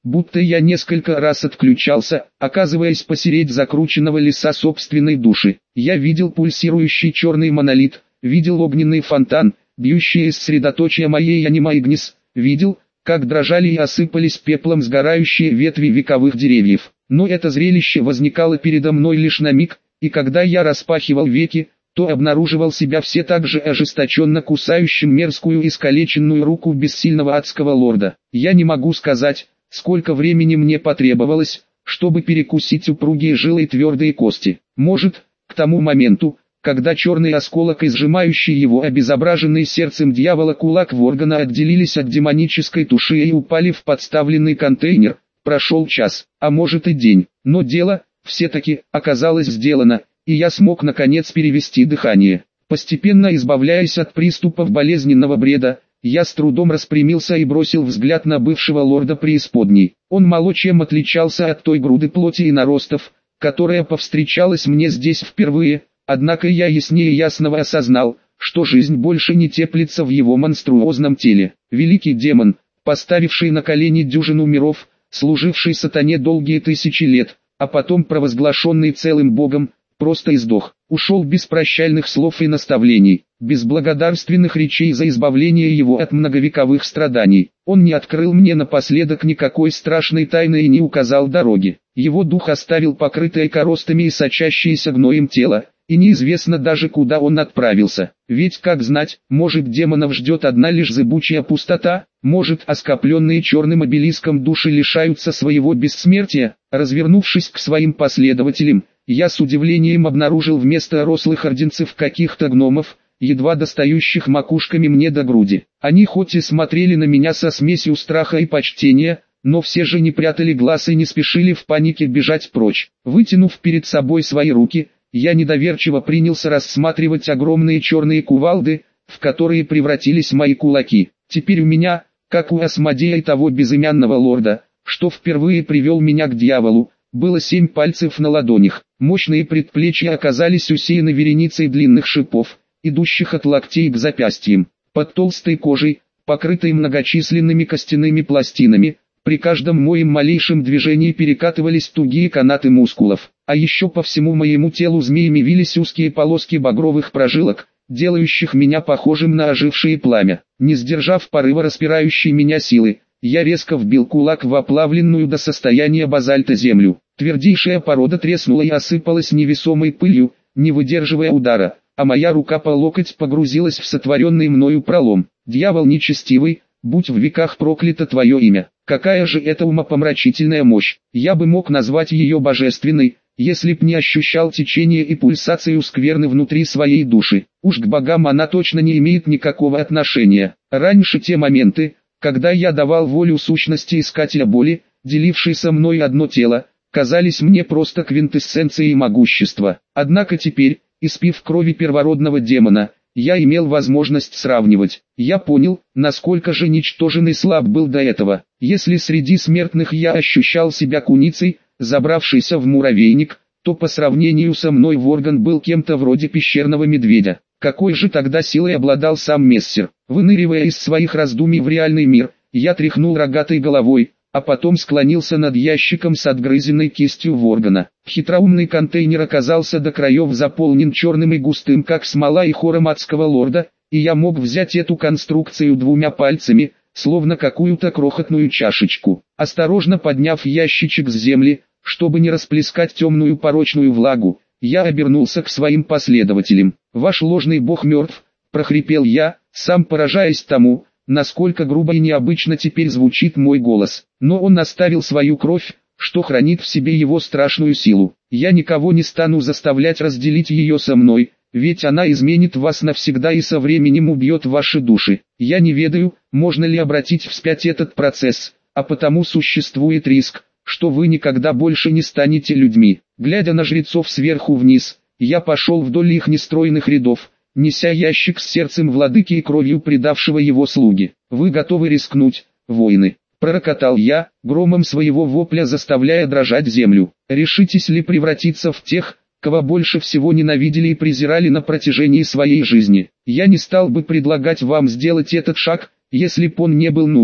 будто я несколько раз отключался, оказываясь посередь закрученного леса собственной души. Я видел пульсирующий черный монолит, видел огненный фонтан, бьющий из средоточия моей анима-игнис, видел, как дрожали и осыпались пеплом сгорающие ветви вековых деревьев. Но это зрелище возникало передо мной лишь на миг, и когда я распахивал веки, то обнаруживал себя все так же ожесточенно кусающим мерзкую искалеченную руку бессильного адского лорда. Я не могу сказать, сколько времени мне потребовалось, чтобы перекусить упругие жилы и твердые кости. Может, к тому моменту, когда черный осколок и сжимающий его обезображенный сердцем дьявола кулак Воргана отделились от демонической туши и упали в подставленный контейнер, прошел час, а может и день. Но дело, все-таки, оказалось сделано, и я смог наконец перевести дыхание. Постепенно избавляясь от приступов болезненного бреда, я с трудом распрямился и бросил взгляд на бывшего лорда преисподней. Он мало чем отличался от той груды плоти и наростов, которая повстречалась мне здесь впервые, однако я яснее ясного осознал, что жизнь больше не теплится в его монструозном теле. Великий демон, поставивший на колени дюжину миров, служивший сатане долгие тысячи лет, а потом провозглашенный целым богом, просто издох, ушел без прощальных слов и наставлений, без благодарственных речей за избавление его от многовековых страданий. Он не открыл мне напоследок никакой страшной тайны и не указал дороги. Его дух оставил покрытое коростами и сочащееся гноем тело, и неизвестно даже куда он отправился. Ведь как знать, может демонов ждет одна лишь зыбучая пустота, может оскопленные черным обелиском души лишаются своего бессмертия. Развернувшись к своим последователям, я с удивлением обнаружил вместо рослых орденцев каких-то гномов, едва достающих макушками мне до груди. Они хоть и смотрели на меня со смесью страха и почтения, но все же не прятали глаз и не спешили в панике бежать прочь. Вытянув перед собой свои руки, я недоверчиво принялся рассматривать огромные черные кувалды, в которые превратились мои кулаки. Теперь у меня, как у Асмодея и того безымянного лорда, что впервые привел меня к дьяволу, было семь пальцев на ладонях. Мощные предплечья оказались усеяны вереницей длинных шипов, идущих от локтей к запястьям. Под толстой кожей, покрытой многочисленными костяными пластинами, при каждом моем малейшем движении перекатывались тугие канаты мускулов, а еще по всему моему телу змеями вились узкие полоски багровых прожилок, делающих меня похожим на ожившее пламя. Не сдержав порыва распирающей меня силы, я резко вбил кулак в оплавленную до состояния базальта землю. Твердейшая порода треснула и осыпалась невесомой пылью, не выдерживая удара, а моя рука по локоть погрузилась в сотворенный мною пролом. Дьявол нечестивый, будь в веках проклято твое имя. Какая же это умопомрачительная мощь! Я бы мог назвать ее божественной, если б не ощущал течение и пульсацию скверны внутри своей души. Уж к богам она точно не имеет никакого отношения. Раньше те моменты, когда я давал волю сущности искателя боли, делившей со мной одно тело, казались мне просто квинтэссенцией могущества. Однако теперь, испив крови первородного демона, я имел возможность сравнивать. Я понял, насколько же ничтожен и слаб был до этого. Если среди смертных я ощущал себя куницей, забравшейся в муравейник, то по сравнению со мной Ворган был кем-то вроде пещерного медведя. Какой же тогда силой обладал сам Мессер? Выныривая из своих раздумий в реальный мир, я тряхнул рогатой головой, а потом склонился над ящиком с отгрызенной кистью Воргана. Хитроумный контейнер оказался до краев заполнен черным и густым, как смола, и хором адского лорда, и я мог взять эту конструкцию двумя пальцами, словно какую-то крохотную чашечку. Осторожно подняв ящичек с земли, чтобы не расплескать темную порочную влагу, я обернулся к своим последователям. «Ваш ложный бог мертв», — прохрипел я, сам поражаясь тому, насколько грубо и необычно теперь звучит мой голос. Но он оставил свою кровь, что хранит в себе его страшную силу. Я никого не стану заставлять разделить ее со мной, ведь она изменит вас навсегда и со временем убьет ваши души. Я не ведаю, можно ли обратить вспять этот процесс, а потому существует риск, что вы никогда больше не станете людьми. Глядя на жрецов сверху вниз, я пошел вдоль их нестройных рядов, неся ящик с сердцем владыки и кровью предавшего его слуги. «Вы готовы рискнуть, воины?» — пророкотал я, громом своего вопля заставляя дрожать землю. «Решитесь ли превратиться в тех, кого больше всего ненавидели и презирали на протяжении своей жизни? Я не стал бы предлагать вам сделать этот шаг, если б он не был нужен.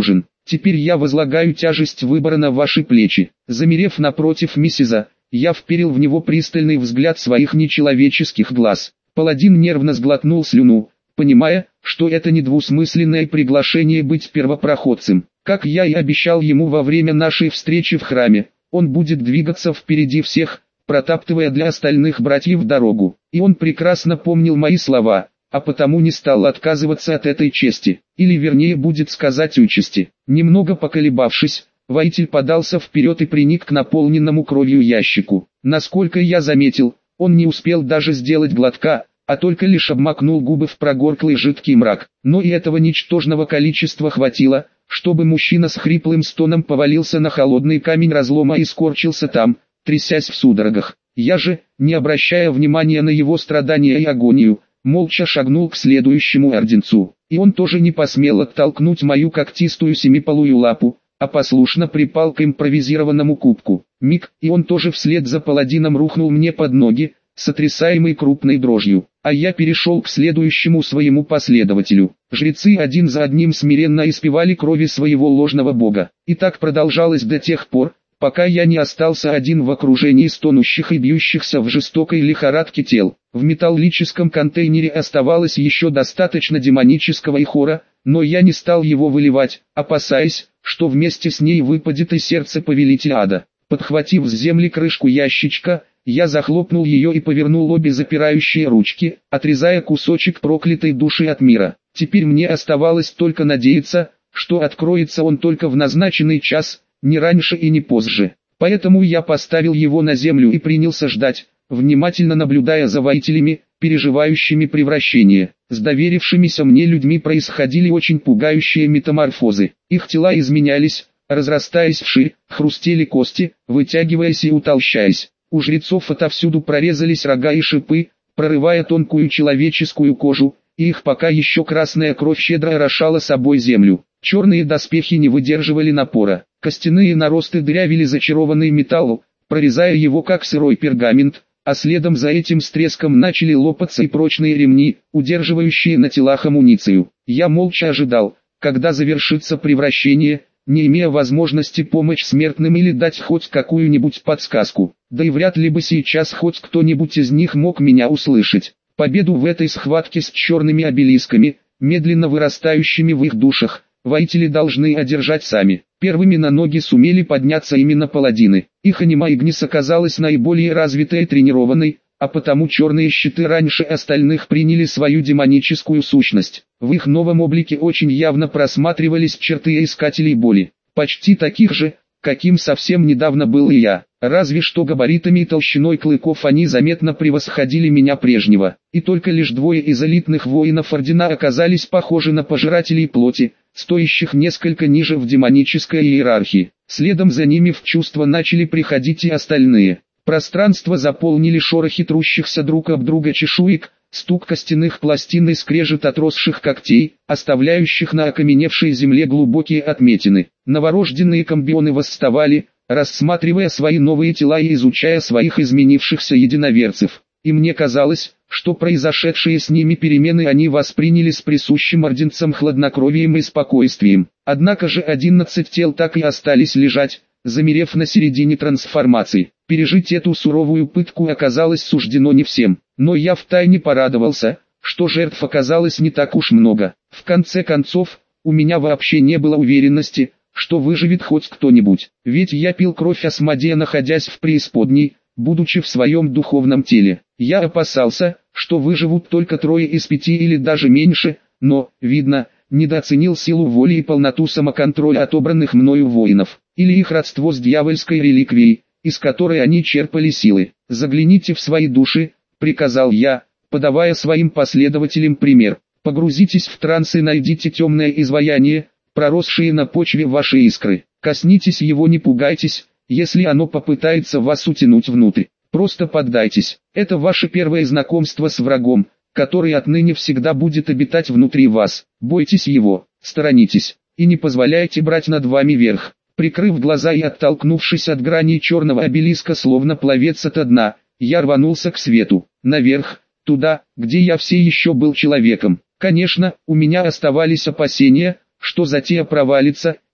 Теперь я возлагаю тяжесть выбора на ваши плечи. Замерев напротив миссиса, я вперил в него пристальный взгляд своих нечеловеческих глаз. Паладин нервно сглотнул слюну, понимая, что это недвусмысленное приглашение быть первопроходцем. Как я и обещал ему во время нашей встречи в храме, он будет двигаться впереди всех, протаптывая для остальных братьев дорогу. И он прекрасно помнил мои слова, а потому не стал отказываться от этой чести, или вернее будет сказать участи. Немного поколебавшись, воитель подался вперед и приник к наполненному кровью ящику. Насколько я заметил, он не успел даже сделать глотка, а только лишь обмакнул губы в прогорклый жидкий мрак. Но и этого ничтожного количества хватило, чтобы мужчина с хриплым стоном повалился на холодный камень разлома и скорчился там, трясясь в судорогах. Я же, не обращая внимания на его страдания и агонию, молча шагнул к следующему орденцу. И он тоже не посмел оттолкнуть мою когтистую семиполую лапу, а послушно припал к импровизированному кубку. Миг, и он тоже вслед за паладином рухнул мне под ноги, сотрясаемый крупной дрожью. А я перешел к следующему своему последователю. Жрецы один за одним смиренно испевали крови своего ложного бога. И так продолжалось до тех пор, пока я не остался один в окружении стонущих и бьющихся в жестокой лихорадке тел. В металлическом контейнере оставалось еще достаточно демонического ихора, но я не стал его выливать, опасаясь, что вместе с ней выпадет и сердце повелителя ада. Подхватив с земли крышку ящичка, я захлопнул ее и повернул обе запирающие ручки, отрезая кусочек проклятой души от мира. Теперь мне оставалось только надеяться, что откроется он только в назначенный час, не раньше и не позже. Поэтому я поставил его на землю и принялся ждать, внимательно наблюдая за воителями, переживающими превращение. С доверившимися мне людьми происходили очень пугающие метаморфозы. Их тела изменялись, разрастаясь вширь, хрустели кости, вытягиваясь и утолщаясь. У жрецов отовсюду прорезались рога и шипы, прорывая тонкую человеческую кожу, и их пока еще красная кровь щедро орошала собой землю. Черные доспехи не выдерживали напора. Костяные наросты дырявили зачарованный металл, прорезая его как сырой пергамент, а следом за этим с треском начали лопаться и прочные ремни, удерживающие на телах амуницию. Я молча ожидал, когда завершится превращение, не имея возможности помочь смертным или дать хоть какую-нибудь подсказку. Да и вряд ли бы сейчас хоть кто-нибудь из них мог меня услышать. Победу в этой схватке с черными обелисками, медленно вырастающими в их душах, воители должны одержать сами. Первыми на ноги сумели подняться именно паладины. Их анима Игнис оказалась наиболее развитой и тренированной, а потому черные щиты раньше остальных приняли свою демоническую сущность. В их новом облике очень явно просматривались черты искателей боли, почти таких же, каким совсем недавно был и я. Разве что габаритами и толщиной клыков они заметно превосходили меня прежнего. И только лишь двое из элитных воинов ордена оказались похожи на пожирателей плоти, стоящих несколько ниже в демонической иерархии. Следом за ними в чувство начали приходить и остальные. Пространство заполнили шорохи трущихся друг об друга чешуек, стук костяных пластин и скрежет отросших когтей, оставляющих на окаменевшей земле глубокие отметины. Новорожденные комбионы восставали, рассматривая свои новые тела и изучая своих изменившихся единоверцев. И мне казалось, что произошедшие с ними перемены они восприняли с присущим орденцам хладнокровием и спокойствием. Однако же одиннадцать тел так и остались лежать, замерев на середине трансформации. Пережить эту суровую пытку оказалось суждено не всем, но я втайне порадовался, что жертв оказалось не так уж много. В конце концов, у меня вообще не было уверенности, что выживет хоть кто-нибудь, ведь я пил кровь Асмодея, находясь в преисподней, будучи в своем духовном теле. Я опасался, что выживут только трое из пяти или даже меньше, но, видно, недооценил силу воли и полноту самоконтроля отобранных мною воинов, или их родство с дьявольской реликвией, из которой они черпали силы. «Загляните в свои души», — приказал я, подавая своим последователям пример. «Погрузитесь в транс и найдите темное изваяние, проросшие на почве вашей искры. Коснитесь его, не пугайтесь, если оно попытается вас утянуть внутрь. Просто поддайтесь. Это ваше первое знакомство с врагом, который отныне всегда будет обитать внутри вас. Бойтесь его, сторонитесь, и не позволяйте брать над вами верх». Прикрыв глаза и оттолкнувшись от грани черного обелиска словно пловец ото дна, я рванулся к свету, наверх, туда, где я все еще был человеком. Конечно, у меня оставались опасения, что затея провалится,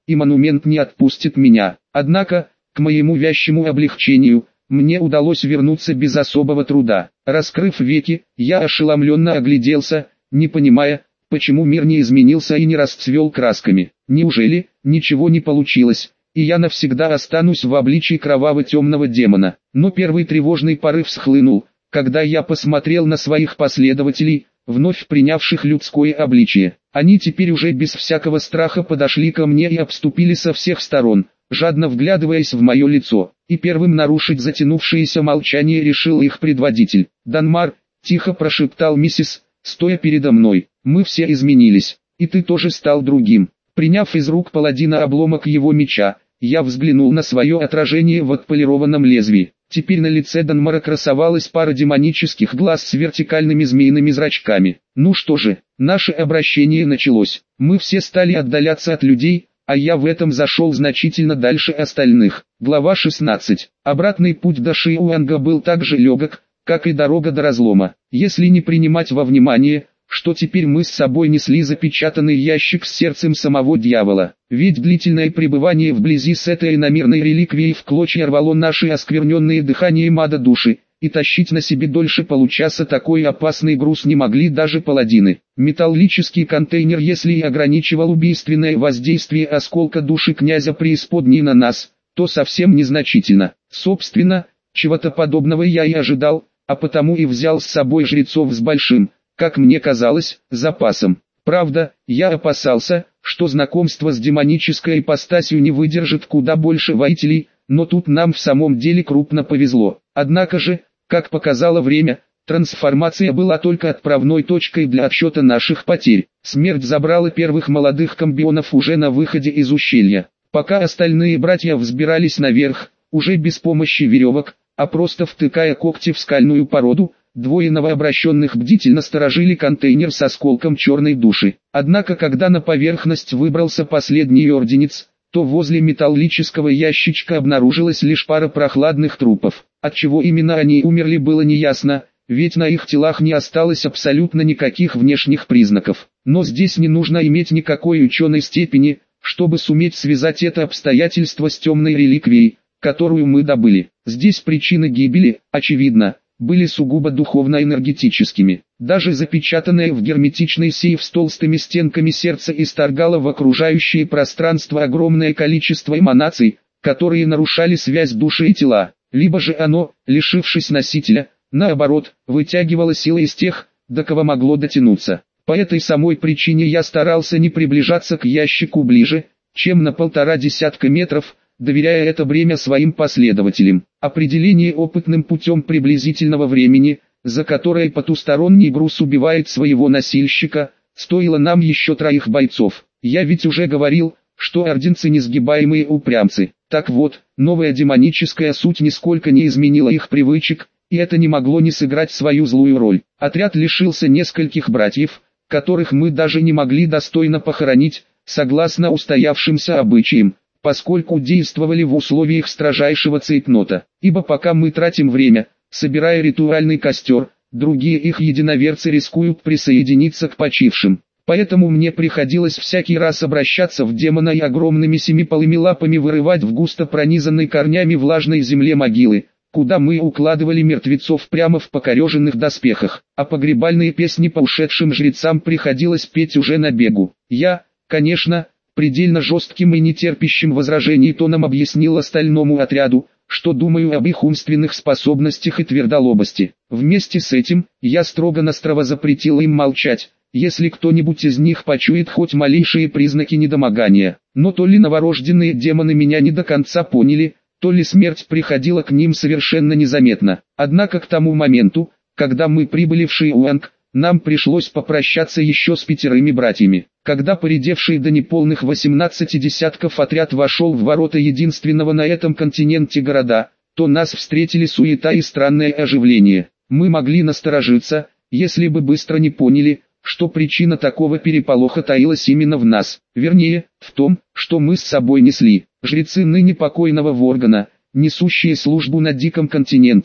и монумент не отпустит меня. Однако, к моему вящему облегчению, мне удалось вернуться без особого труда. Раскрыв веки, я ошеломленно огляделся, не понимая, почему мир не изменился и не расцвел красками. Неужели ничего не получилось, и я навсегда останусь в обличии кроваво-темного демона? Но первый тревожный порыв схлынул, когда я посмотрел на своих последователей, вновь принявших людское обличие. Они теперь уже без всякого страха подошли ко мне и обступили со всех сторон, жадно вглядываясь в мое лицо, и первым нарушить затянувшееся молчание решил их предводитель. «Данмар», — тихо прошептал миссис, стоя передо мной, — «мы все изменились, и ты тоже стал другим». Приняв из рук паладина обломок его меча, я взглянул на свое отражение в отполированном лезвии. Теперь на лице Данмара красовалась пара демонических глаз с вертикальными змеиными зрачками. Ну что же, наше обращение началось. Мы все стали отдаляться от людей, а я в этом зашел значительно дальше остальных. Глава шестнадцать. Обратный путь до Шиуанга был так же легок, как и дорога до разлома. Если не принимать во внимание, что теперь мы с собой несли запечатанный ящик с сердцем самого дьявола. Ведь длительное пребывание вблизи с этой иномирной реликвией в клочья рвало наши оскверненные дыханием ада души, и тащить на себе дольше получаса такой опасный груз не могли даже паладины. Металлический контейнер, если и ограничивал убийственное воздействие осколка души князя преисподней на нас, то совсем незначительно. Собственно, чего-то подобного я и ожидал, а потому и взял с собой жрецов с большим, как мне казалось, запасом. Правда, я опасался, что знакомство с демонической ипостасью не выдержит куда больше воителей, но тут нам в самом деле крупно повезло. Однако же, как показало время, трансформация была только отправной точкой для отсчета наших потерь. Смерть забрала первых молодых комбионов уже на выходе из ущелья. Пока остальные братья взбирались наверх, уже без помощи веревок, а просто втыкая когти в скальную породу, двое новообращенных бдительно сторожили контейнер с осколком черной души. Однако когда на поверхность выбрался последний орденец, то возле металлического ящичка обнаружилась лишь пара прохладных трупов. От чего именно они умерли, было неясно, ведь на их телах не осталось абсолютно никаких внешних признаков. Но здесь не нужно иметь никакой ученой степени, чтобы суметь связать это обстоятельство с темной реликвией, которую мы добыли. Здесь причины гибели, очевидно, были сугубо духовно-энергетическими. Даже запечатанное в герметичный сейф с толстыми стенками сердце исторгало в окружающее пространство огромное количество эманаций, которые нарушали связь души и тела. Либо же оно, лишившись носителя, наоборот, вытягивало силы из тех, до кого могло дотянуться. По этой самой причине я старался не приближаться к ящику ближе, чем на полтора десятка метров, доверяя это бремя своим последователям. Определение опытным путем приблизительного времени, за которое потусторонний груз убивает своего носильщика, стоило нам еще троих бойцов. Я ведь уже говорил, что орденцы несгибаемые упрямцы. Так вот, новая демоническая суть нисколько не изменила их привычек, и это не могло не сыграть свою злую роль. Отряд лишился нескольких братьев, которых мы даже не могли достойно похоронить, согласно устоявшимся обычаям, поскольку действовали в условиях строжайшего цейтнота. Ибо пока мы тратим время, собирая ритуальный костер, другие их единоверцы рискуют присоединиться к почившим. Поэтому мне приходилось всякий раз обращаться в демона и огромными семипалыми лапами вырывать в густо пронизанной корнями влажной земле могилы, куда мы укладывали мертвецов прямо в покореженных доспехах. А погребальные песни по ушедшим жрецам приходилось петь уже на бегу. Я, конечно, предельно жестким и нетерпящим возражений тоном объяснил остальному отряду, что думаю об их умственных способностях и твердолобости. Вместе с этим, я строго-настрого запретил им молчать, если кто-нибудь из них почует хоть малейшие признаки недомогания. Но то ли новорожденные демоны меня не до конца поняли, то ли смерть приходила к ним совершенно незаметно. Однако к тому моменту, когда мы прибыли в Шиуанг, нам пришлось попрощаться еще с пятерыми братьями. Когда поредевший до неполных восемнадцати десятков отряд вошел в ворота единственного на этом континенте города, то нас встретили суета и странное оживление. Мы могли насторожиться, если бы быстро не поняли, что причина такого переполоха таилась именно в нас, вернее, в том, что мы с собой несли. Жрецы ныне покойного Воргана, несущие службу на диком континенте,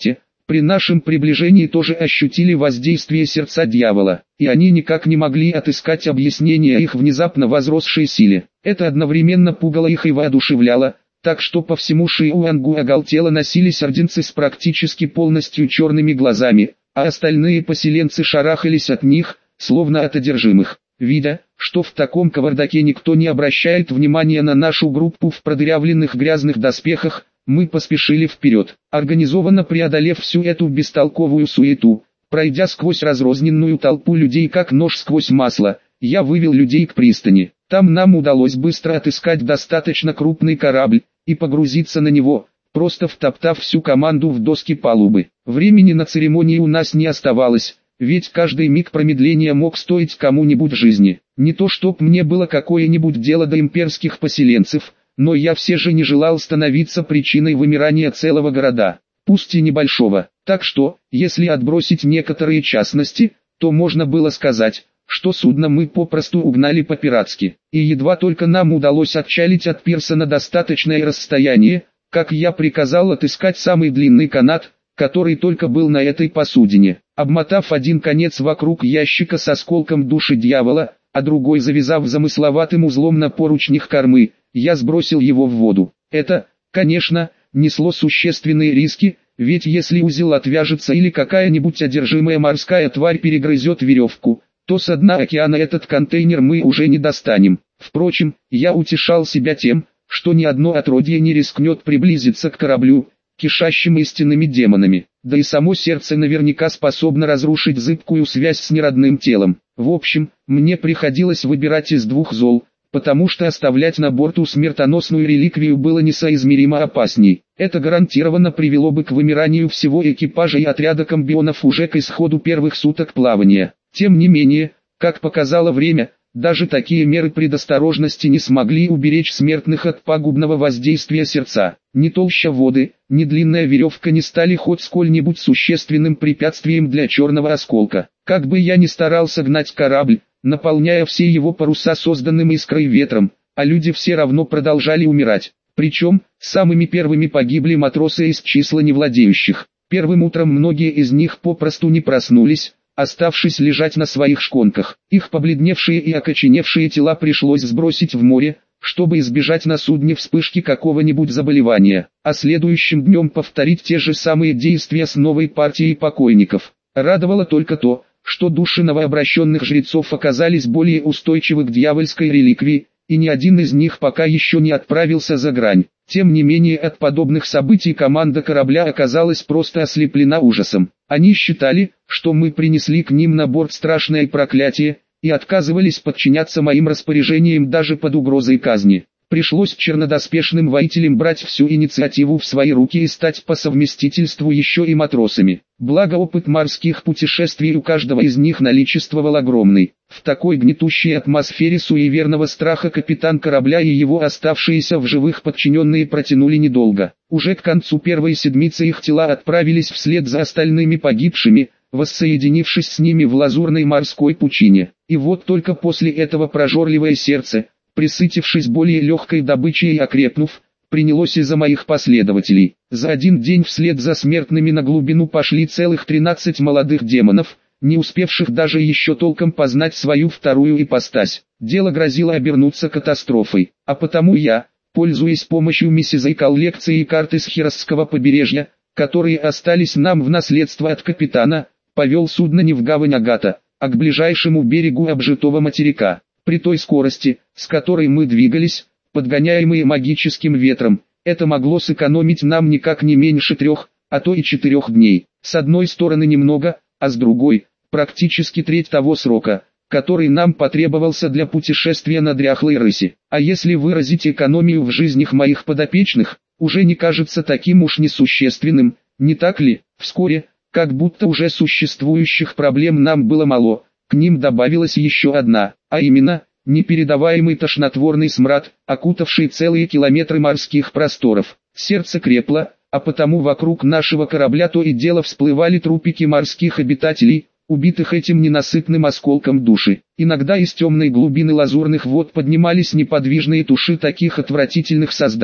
при нашем приближении тоже ощутили воздействие сердца дьявола, и они никак не могли отыскать объяснение их внезапно возросшей силе. Это одновременно пугало их и воодушевляло, так что по всему Шиуангу оголтело носились ординцы с практически полностью черными глазами, а остальные поселенцы шарахались от них, словно от одержимых. Видя, что в таком кавардаке никто не обращает внимания на нашу группу в продырявленных грязных доспехах, мы поспешили вперед. Организованно преодолев всю эту бестолковую суету, пройдя сквозь разрозненную толпу людей как нож сквозь масло, я вывел людей к пристани. Там нам удалось быстро отыскать достаточно крупный корабль и погрузиться на него, просто втоптав всю команду в доски палубы. Времени на церемонии у нас не оставалось, ведь каждый миг промедления мог стоить кому-нибудь жизни. Не то чтоб мне было какое-нибудь дело до имперских поселенцев, но я все же не желал становиться причиной вымирания целого города, пусть и небольшого. Так что, если отбросить некоторые частности, то можно было сказать, что судно мы попросту угнали по-пиратски. И едва только нам удалось отчалить от пирса на достаточное расстояние, как я приказал отыскать самый длинный канат, который только был на этой посудине. Обмотав один конец вокруг ящика с осколком души дьявола, а другой завязав замысловатым узлом на поручнях кормы, я сбросил его в воду. Это, конечно, несло существенные риски, ведь если узел отвяжется или какая-нибудь одержимая морская тварь перегрызет веревку, то со дна океана этот контейнер мы уже не достанем. Впрочем, я утешал себя тем, что ни одно отродье не рискнет приблизиться к кораблю, кишащим истинными демонами, да и само сердце наверняка способно разрушить зыбкую связь с неродным телом. В общем, мне приходилось выбирать из двух зол, потому что оставлять на борту смертоносную реликвию было несоизмеримо опасней. Это гарантированно привело бы к вымиранию всего экипажа и отряда комбионов уже к исходу первых суток плавания. Тем не менее, как показало время, даже такие меры предосторожности не смогли уберечь смертных от пагубного воздействия сердца. Ни толща воды, ни длинная веревка не стали хоть сколь-нибудь существенным препятствием для черного осколка. Как бы я ни старался гнать корабль, наполняя все его паруса созданным искрой ветром, а люди все равно продолжали умирать. Причем, самыми первыми погибли матросы из числа невладеющих. Первым утром многие из них попросту не проснулись, оставшись лежать на своих шконках. Их побледневшие и окоченевшие тела пришлось сбросить в море, чтобы избежать на судне вспышки какого-нибудь заболевания, а следующим днем повторить те же самые действия с новой партией покойников. Радовало только то, что души новообращенных жрецов оказались более устойчивы к дьявольской реликвии, и ни один из них пока еще не отправился за грань. Тем не менее от подобных событий команда корабля оказалась просто ослеплена ужасом. Они считали, что мы принесли к ним на борт страшное проклятие, и отказывались подчиняться моим распоряжениям даже под угрозой казни. Пришлось чернодоспешным воителям брать всю инициативу в свои руки и стать по совместительству еще и матросами. Благо опыт морских путешествий у каждого из них наличествовал огромный. В такой гнетущей атмосфере суеверного страха капитан корабля и его оставшиеся в живых подчиненные протянули недолго. Уже к концу первой седмицы их тела отправились вслед за остальными погибшими, воссоединившись с ними в лазурной морской пучине. И вот только после этого прожорливое сердце, присытившись более легкой добычей и окрепнув, принялось из-за моих последователей. За один день вслед за смертными на глубину пошли целых тринадцать молодых демонов, не успевших даже еще толком познать свою вторую ипостась. Дело грозило обернуться катастрофой, а потому я, пользуясь помощью миссис и коллекции карты с Хиросского побережья, которые остались нам в наследство от капитана, повел судно не в гавань Агата, а к ближайшему берегу обжитого материка. При той скорости, с которой мы двигались, подгоняемые магическим ветром, это могло сэкономить нам никак не меньше трех, а то и четырех дней. С одной стороны немного, а с другой, практически треть того срока, который нам потребовался для путешествия на дряхлой рыси. А если выразить экономию в жизнях моих подопечных, уже не кажется таким уж несущественным, не так ли? Вскоре, как будто уже существующих проблем нам было мало, к ним добавилась еще одна, а именно, непередаваемый тошнотворный смрад, окутавший целые километры морских просторов. Сердце крепло, а потому вокруг нашего корабля то и дело всплывали трупики морских обитателей, убитых этим ненасытным осколком души. Иногда из темной глубины лазурных вод поднимались неподвижные туши таких отвратительных созданий,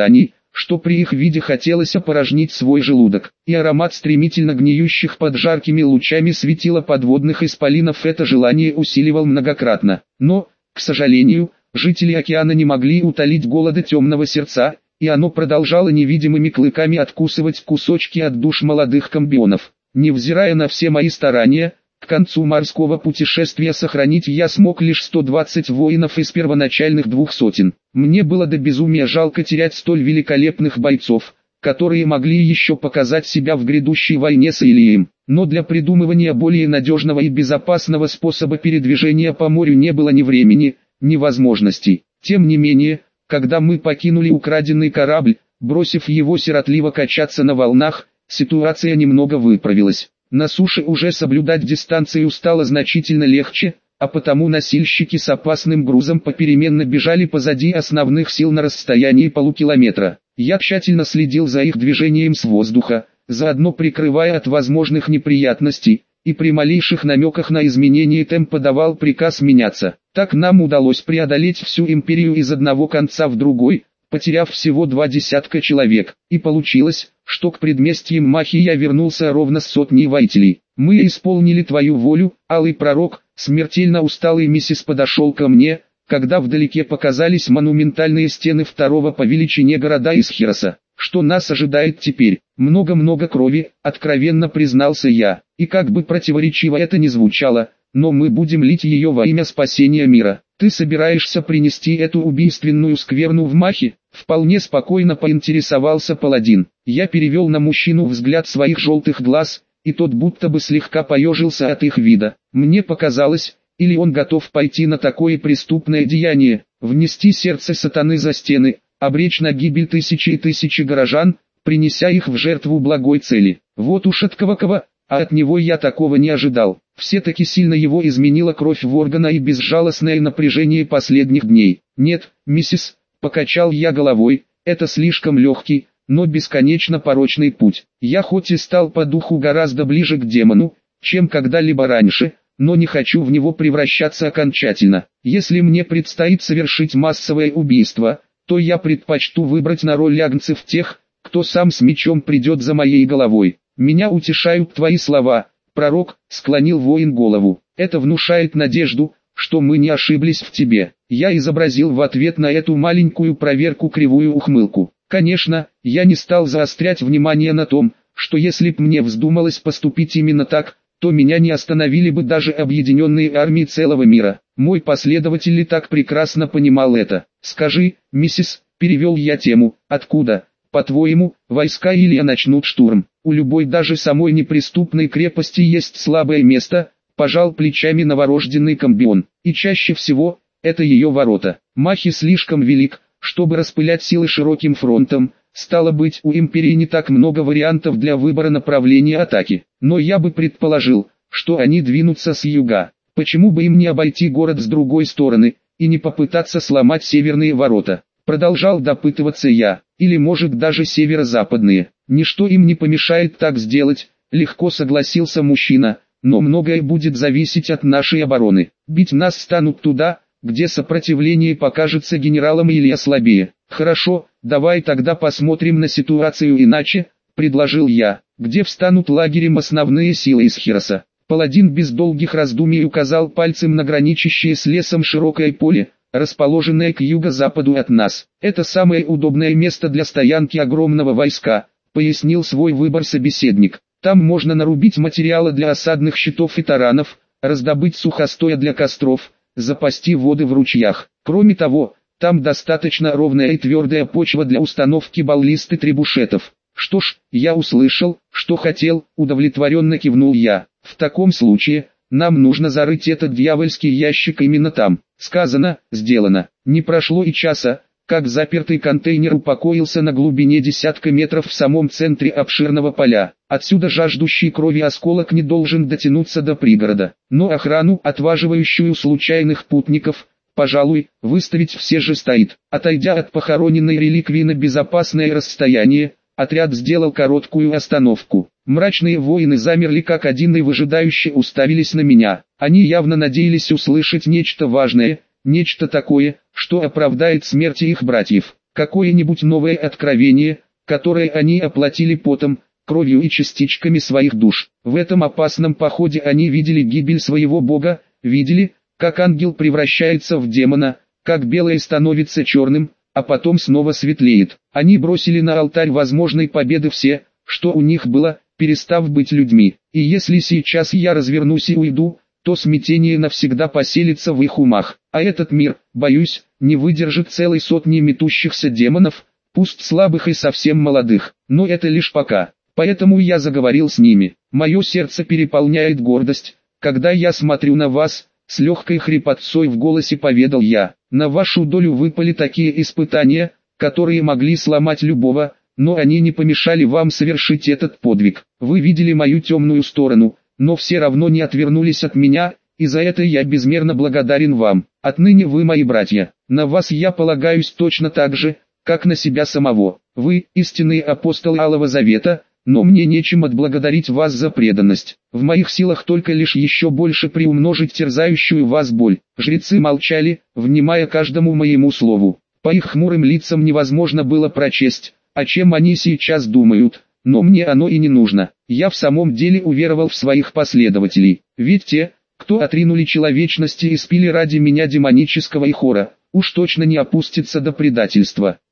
что при их виде хотелось опорожнить свой желудок, и аромат стремительно гниющих под жаркими лучами светила подводных исполинов это желание усиливал многократно. Но, к сожалению, жители океана не могли утолить голода темного сердца, и оно продолжало невидимыми клыками откусывать кусочки от душ молодых комбионов. Невзирая на все мои старания, к концу морского путешествия сохранить я смог лишь сто двадцать воинов из первоначальных двух сотен. Мне было до безумия жалко терять столь великолепных бойцов, которые могли еще показать себя в грядущей войне с Илием. Но для придумывания более надежного и безопасного способа передвижения по морю не было ни времени, ни возможностей. Тем не менее, когда мы покинули украденный корабль, бросив его сиротливо качаться на волнах, ситуация немного выправилась. На суше уже соблюдать дистанцию стало значительно легче, а потому носильщики с опасным грузом попеременно бежали позади основных сил на расстоянии полукилометра. Я тщательно следил за их движением с воздуха, заодно прикрывая от возможных неприятностей, и при малейших намеках на изменение темпа давал приказ меняться. Так нам удалось преодолеть всю империю из одного конца в другой, потеряв всего два десятка человек, и получилось, что к предместьям Махи я вернулся ровно с сотней воителей. Мы исполнили твою волю, алый пророк. Смертельно усталый миссис подошел ко мне, когда вдалеке показались монументальные стены второго по величине города Исхироса. Что нас ожидает теперь? Много-много крови, откровенно признался я, и как бы противоречиво это ни звучало, но мы будем лить ее во имя спасения мира. Ты собираешься принести эту убийственную скверну в Махи? Вполне спокойно поинтересовался паладин. Я перевел на мужчину взгляд своих желтых глаз, и тот будто бы слегка поежился от их вида. Мне показалось, или он готов пойти на такое преступное деяние, внести сердце сатаны за стены, обречь на гибель тысячи и тысячи горожан, принеся их в жертву благой цели. Вот уж от кого-кого, а от него я такого не ожидал. Все-таки сильно его изменила кровь Воргана и безжалостное напряжение последних дней. Нет, миссис, покачал я головой, это слишком легкий, но бесконечно порочный путь. Я хоть и стал по духу гораздо ближе к демону, чем когда-либо раньше, но не хочу в него превращаться окончательно. Если мне предстоит совершить массовое убийство, то я предпочту выбрать на роль агнцев тех, кто сам с мечом придет за моей головой. Меня утешают твои слова, пророк, склонил воин голову. Это внушает надежду, что мы не ошиблись в тебе. Я изобразил в ответ на эту маленькую проверку кривую ухмылку. Конечно, я не стал заострять внимание на том, что если б мне вздумалось поступить именно так, то меня не остановили бы даже объединенные армии целого мира. Мой последователь и так прекрасно понимал это. Скажи, миссис, перевел я тему, откуда, по-твоему, войска Илия начнут штурм? У любой даже самой неприступной крепости есть слабое место, пожал плечами новорожденный комбион, и чаще всего, это ее ворота. Махи слишком велик, чтобы распылять силы широким фронтом, стало быть, у империи не так много вариантов для выбора направления атаки, но я бы предположил, что они двинутся с юга. Почему бы им не обойти город с другой стороны, и не попытаться сломать северные ворота? Продолжал допытываться я, или может даже северо-западные. Ничто им не помешает так сделать, легко согласился мужчина, но многое будет зависеть от нашей обороны. Бить нас станут туда, где сопротивление покажется генералам или слабее. Хорошо, давай тогда посмотрим на ситуацию иначе, предложил я, где встанут лагерем основные силы Исхироса. Паладин без долгих раздумий указал пальцем на граничащее с лесом широкое поле, расположенное к юго-западу от нас. Это самое удобное место для стоянки огромного войска, пояснил свой выбор собеседник. Там можно нарубить материалы для осадных щитов и таранов, раздобыть сухостоя для костров, запасти воды в ручьях. Кроме того, там достаточно ровная и твердая почва для установки баллист и требушетов. Что ж, я услышал, что хотел, удовлетворенно кивнул я. В таком случае, нам нужно зарыть этот дьявольский ящик именно там. Сказано, сделано. Не прошло и часа, как запертый контейнер упокоился на глубине десятка метров в самом центре обширного поля. Отсюда жаждущий крови осколок не должен дотянуться до пригорода. Но охрану, отваживающую случайных путников, пожалуй, выставить все же стоит. Отойдя от похороненной реликвии на безопасное расстояние, отряд сделал короткую остановку. Мрачные воины замерли как один и выжидающе уставились на меня. Они явно надеялись услышать нечто важное, нечто такое, что оправдает смерти их братьев. какое-нибудь новое откровение, которое они оплатили потом, кровью и частичками своих душ. В этом опасном походе они видели гибель своего бога, видели, как ангел превращается в демона, как белое становится черным, а потом снова светлеет. Они бросили на алтарь возможной победы все, что у них было, перестав быть людьми. И если сейчас я развернусь и уйду, то смятение навсегда поселится в их умах. А этот мир, боюсь, не выдержит целой сотни метущихся демонов, пусть слабых и совсем молодых. Но это лишь пока. Поэтому я заговорил с ними. Мое сердце переполняет гордость, когда я смотрю на вас, с легкой хрипотцой в голосе поведал я. На вашу долю выпали такие испытания, которые могли сломать любого, но они не помешали вам совершить этот подвиг. Вы видели мою темную сторону, но все равно не отвернулись от меня, и за это я безмерно благодарен вам. Отныне вы мои братья. На вас я полагаюсь точно так же, как на себя самого. Вы истинный апостол Алого Завета, но мне нечем отблагодарить вас за преданность. В моих силах только лишь еще больше приумножить терзающую вас боль. Жрецы молчали, внимая каждому моему слову. По их хмурым лицам невозможно было прочесть, о чем они сейчас думают, но мне оно и не нужно. Я в самом деле уверовал в своих последователей, ведь те, кто отринули человечность и испили ради меня демонического ихора, уж точно не опустятся до предательства.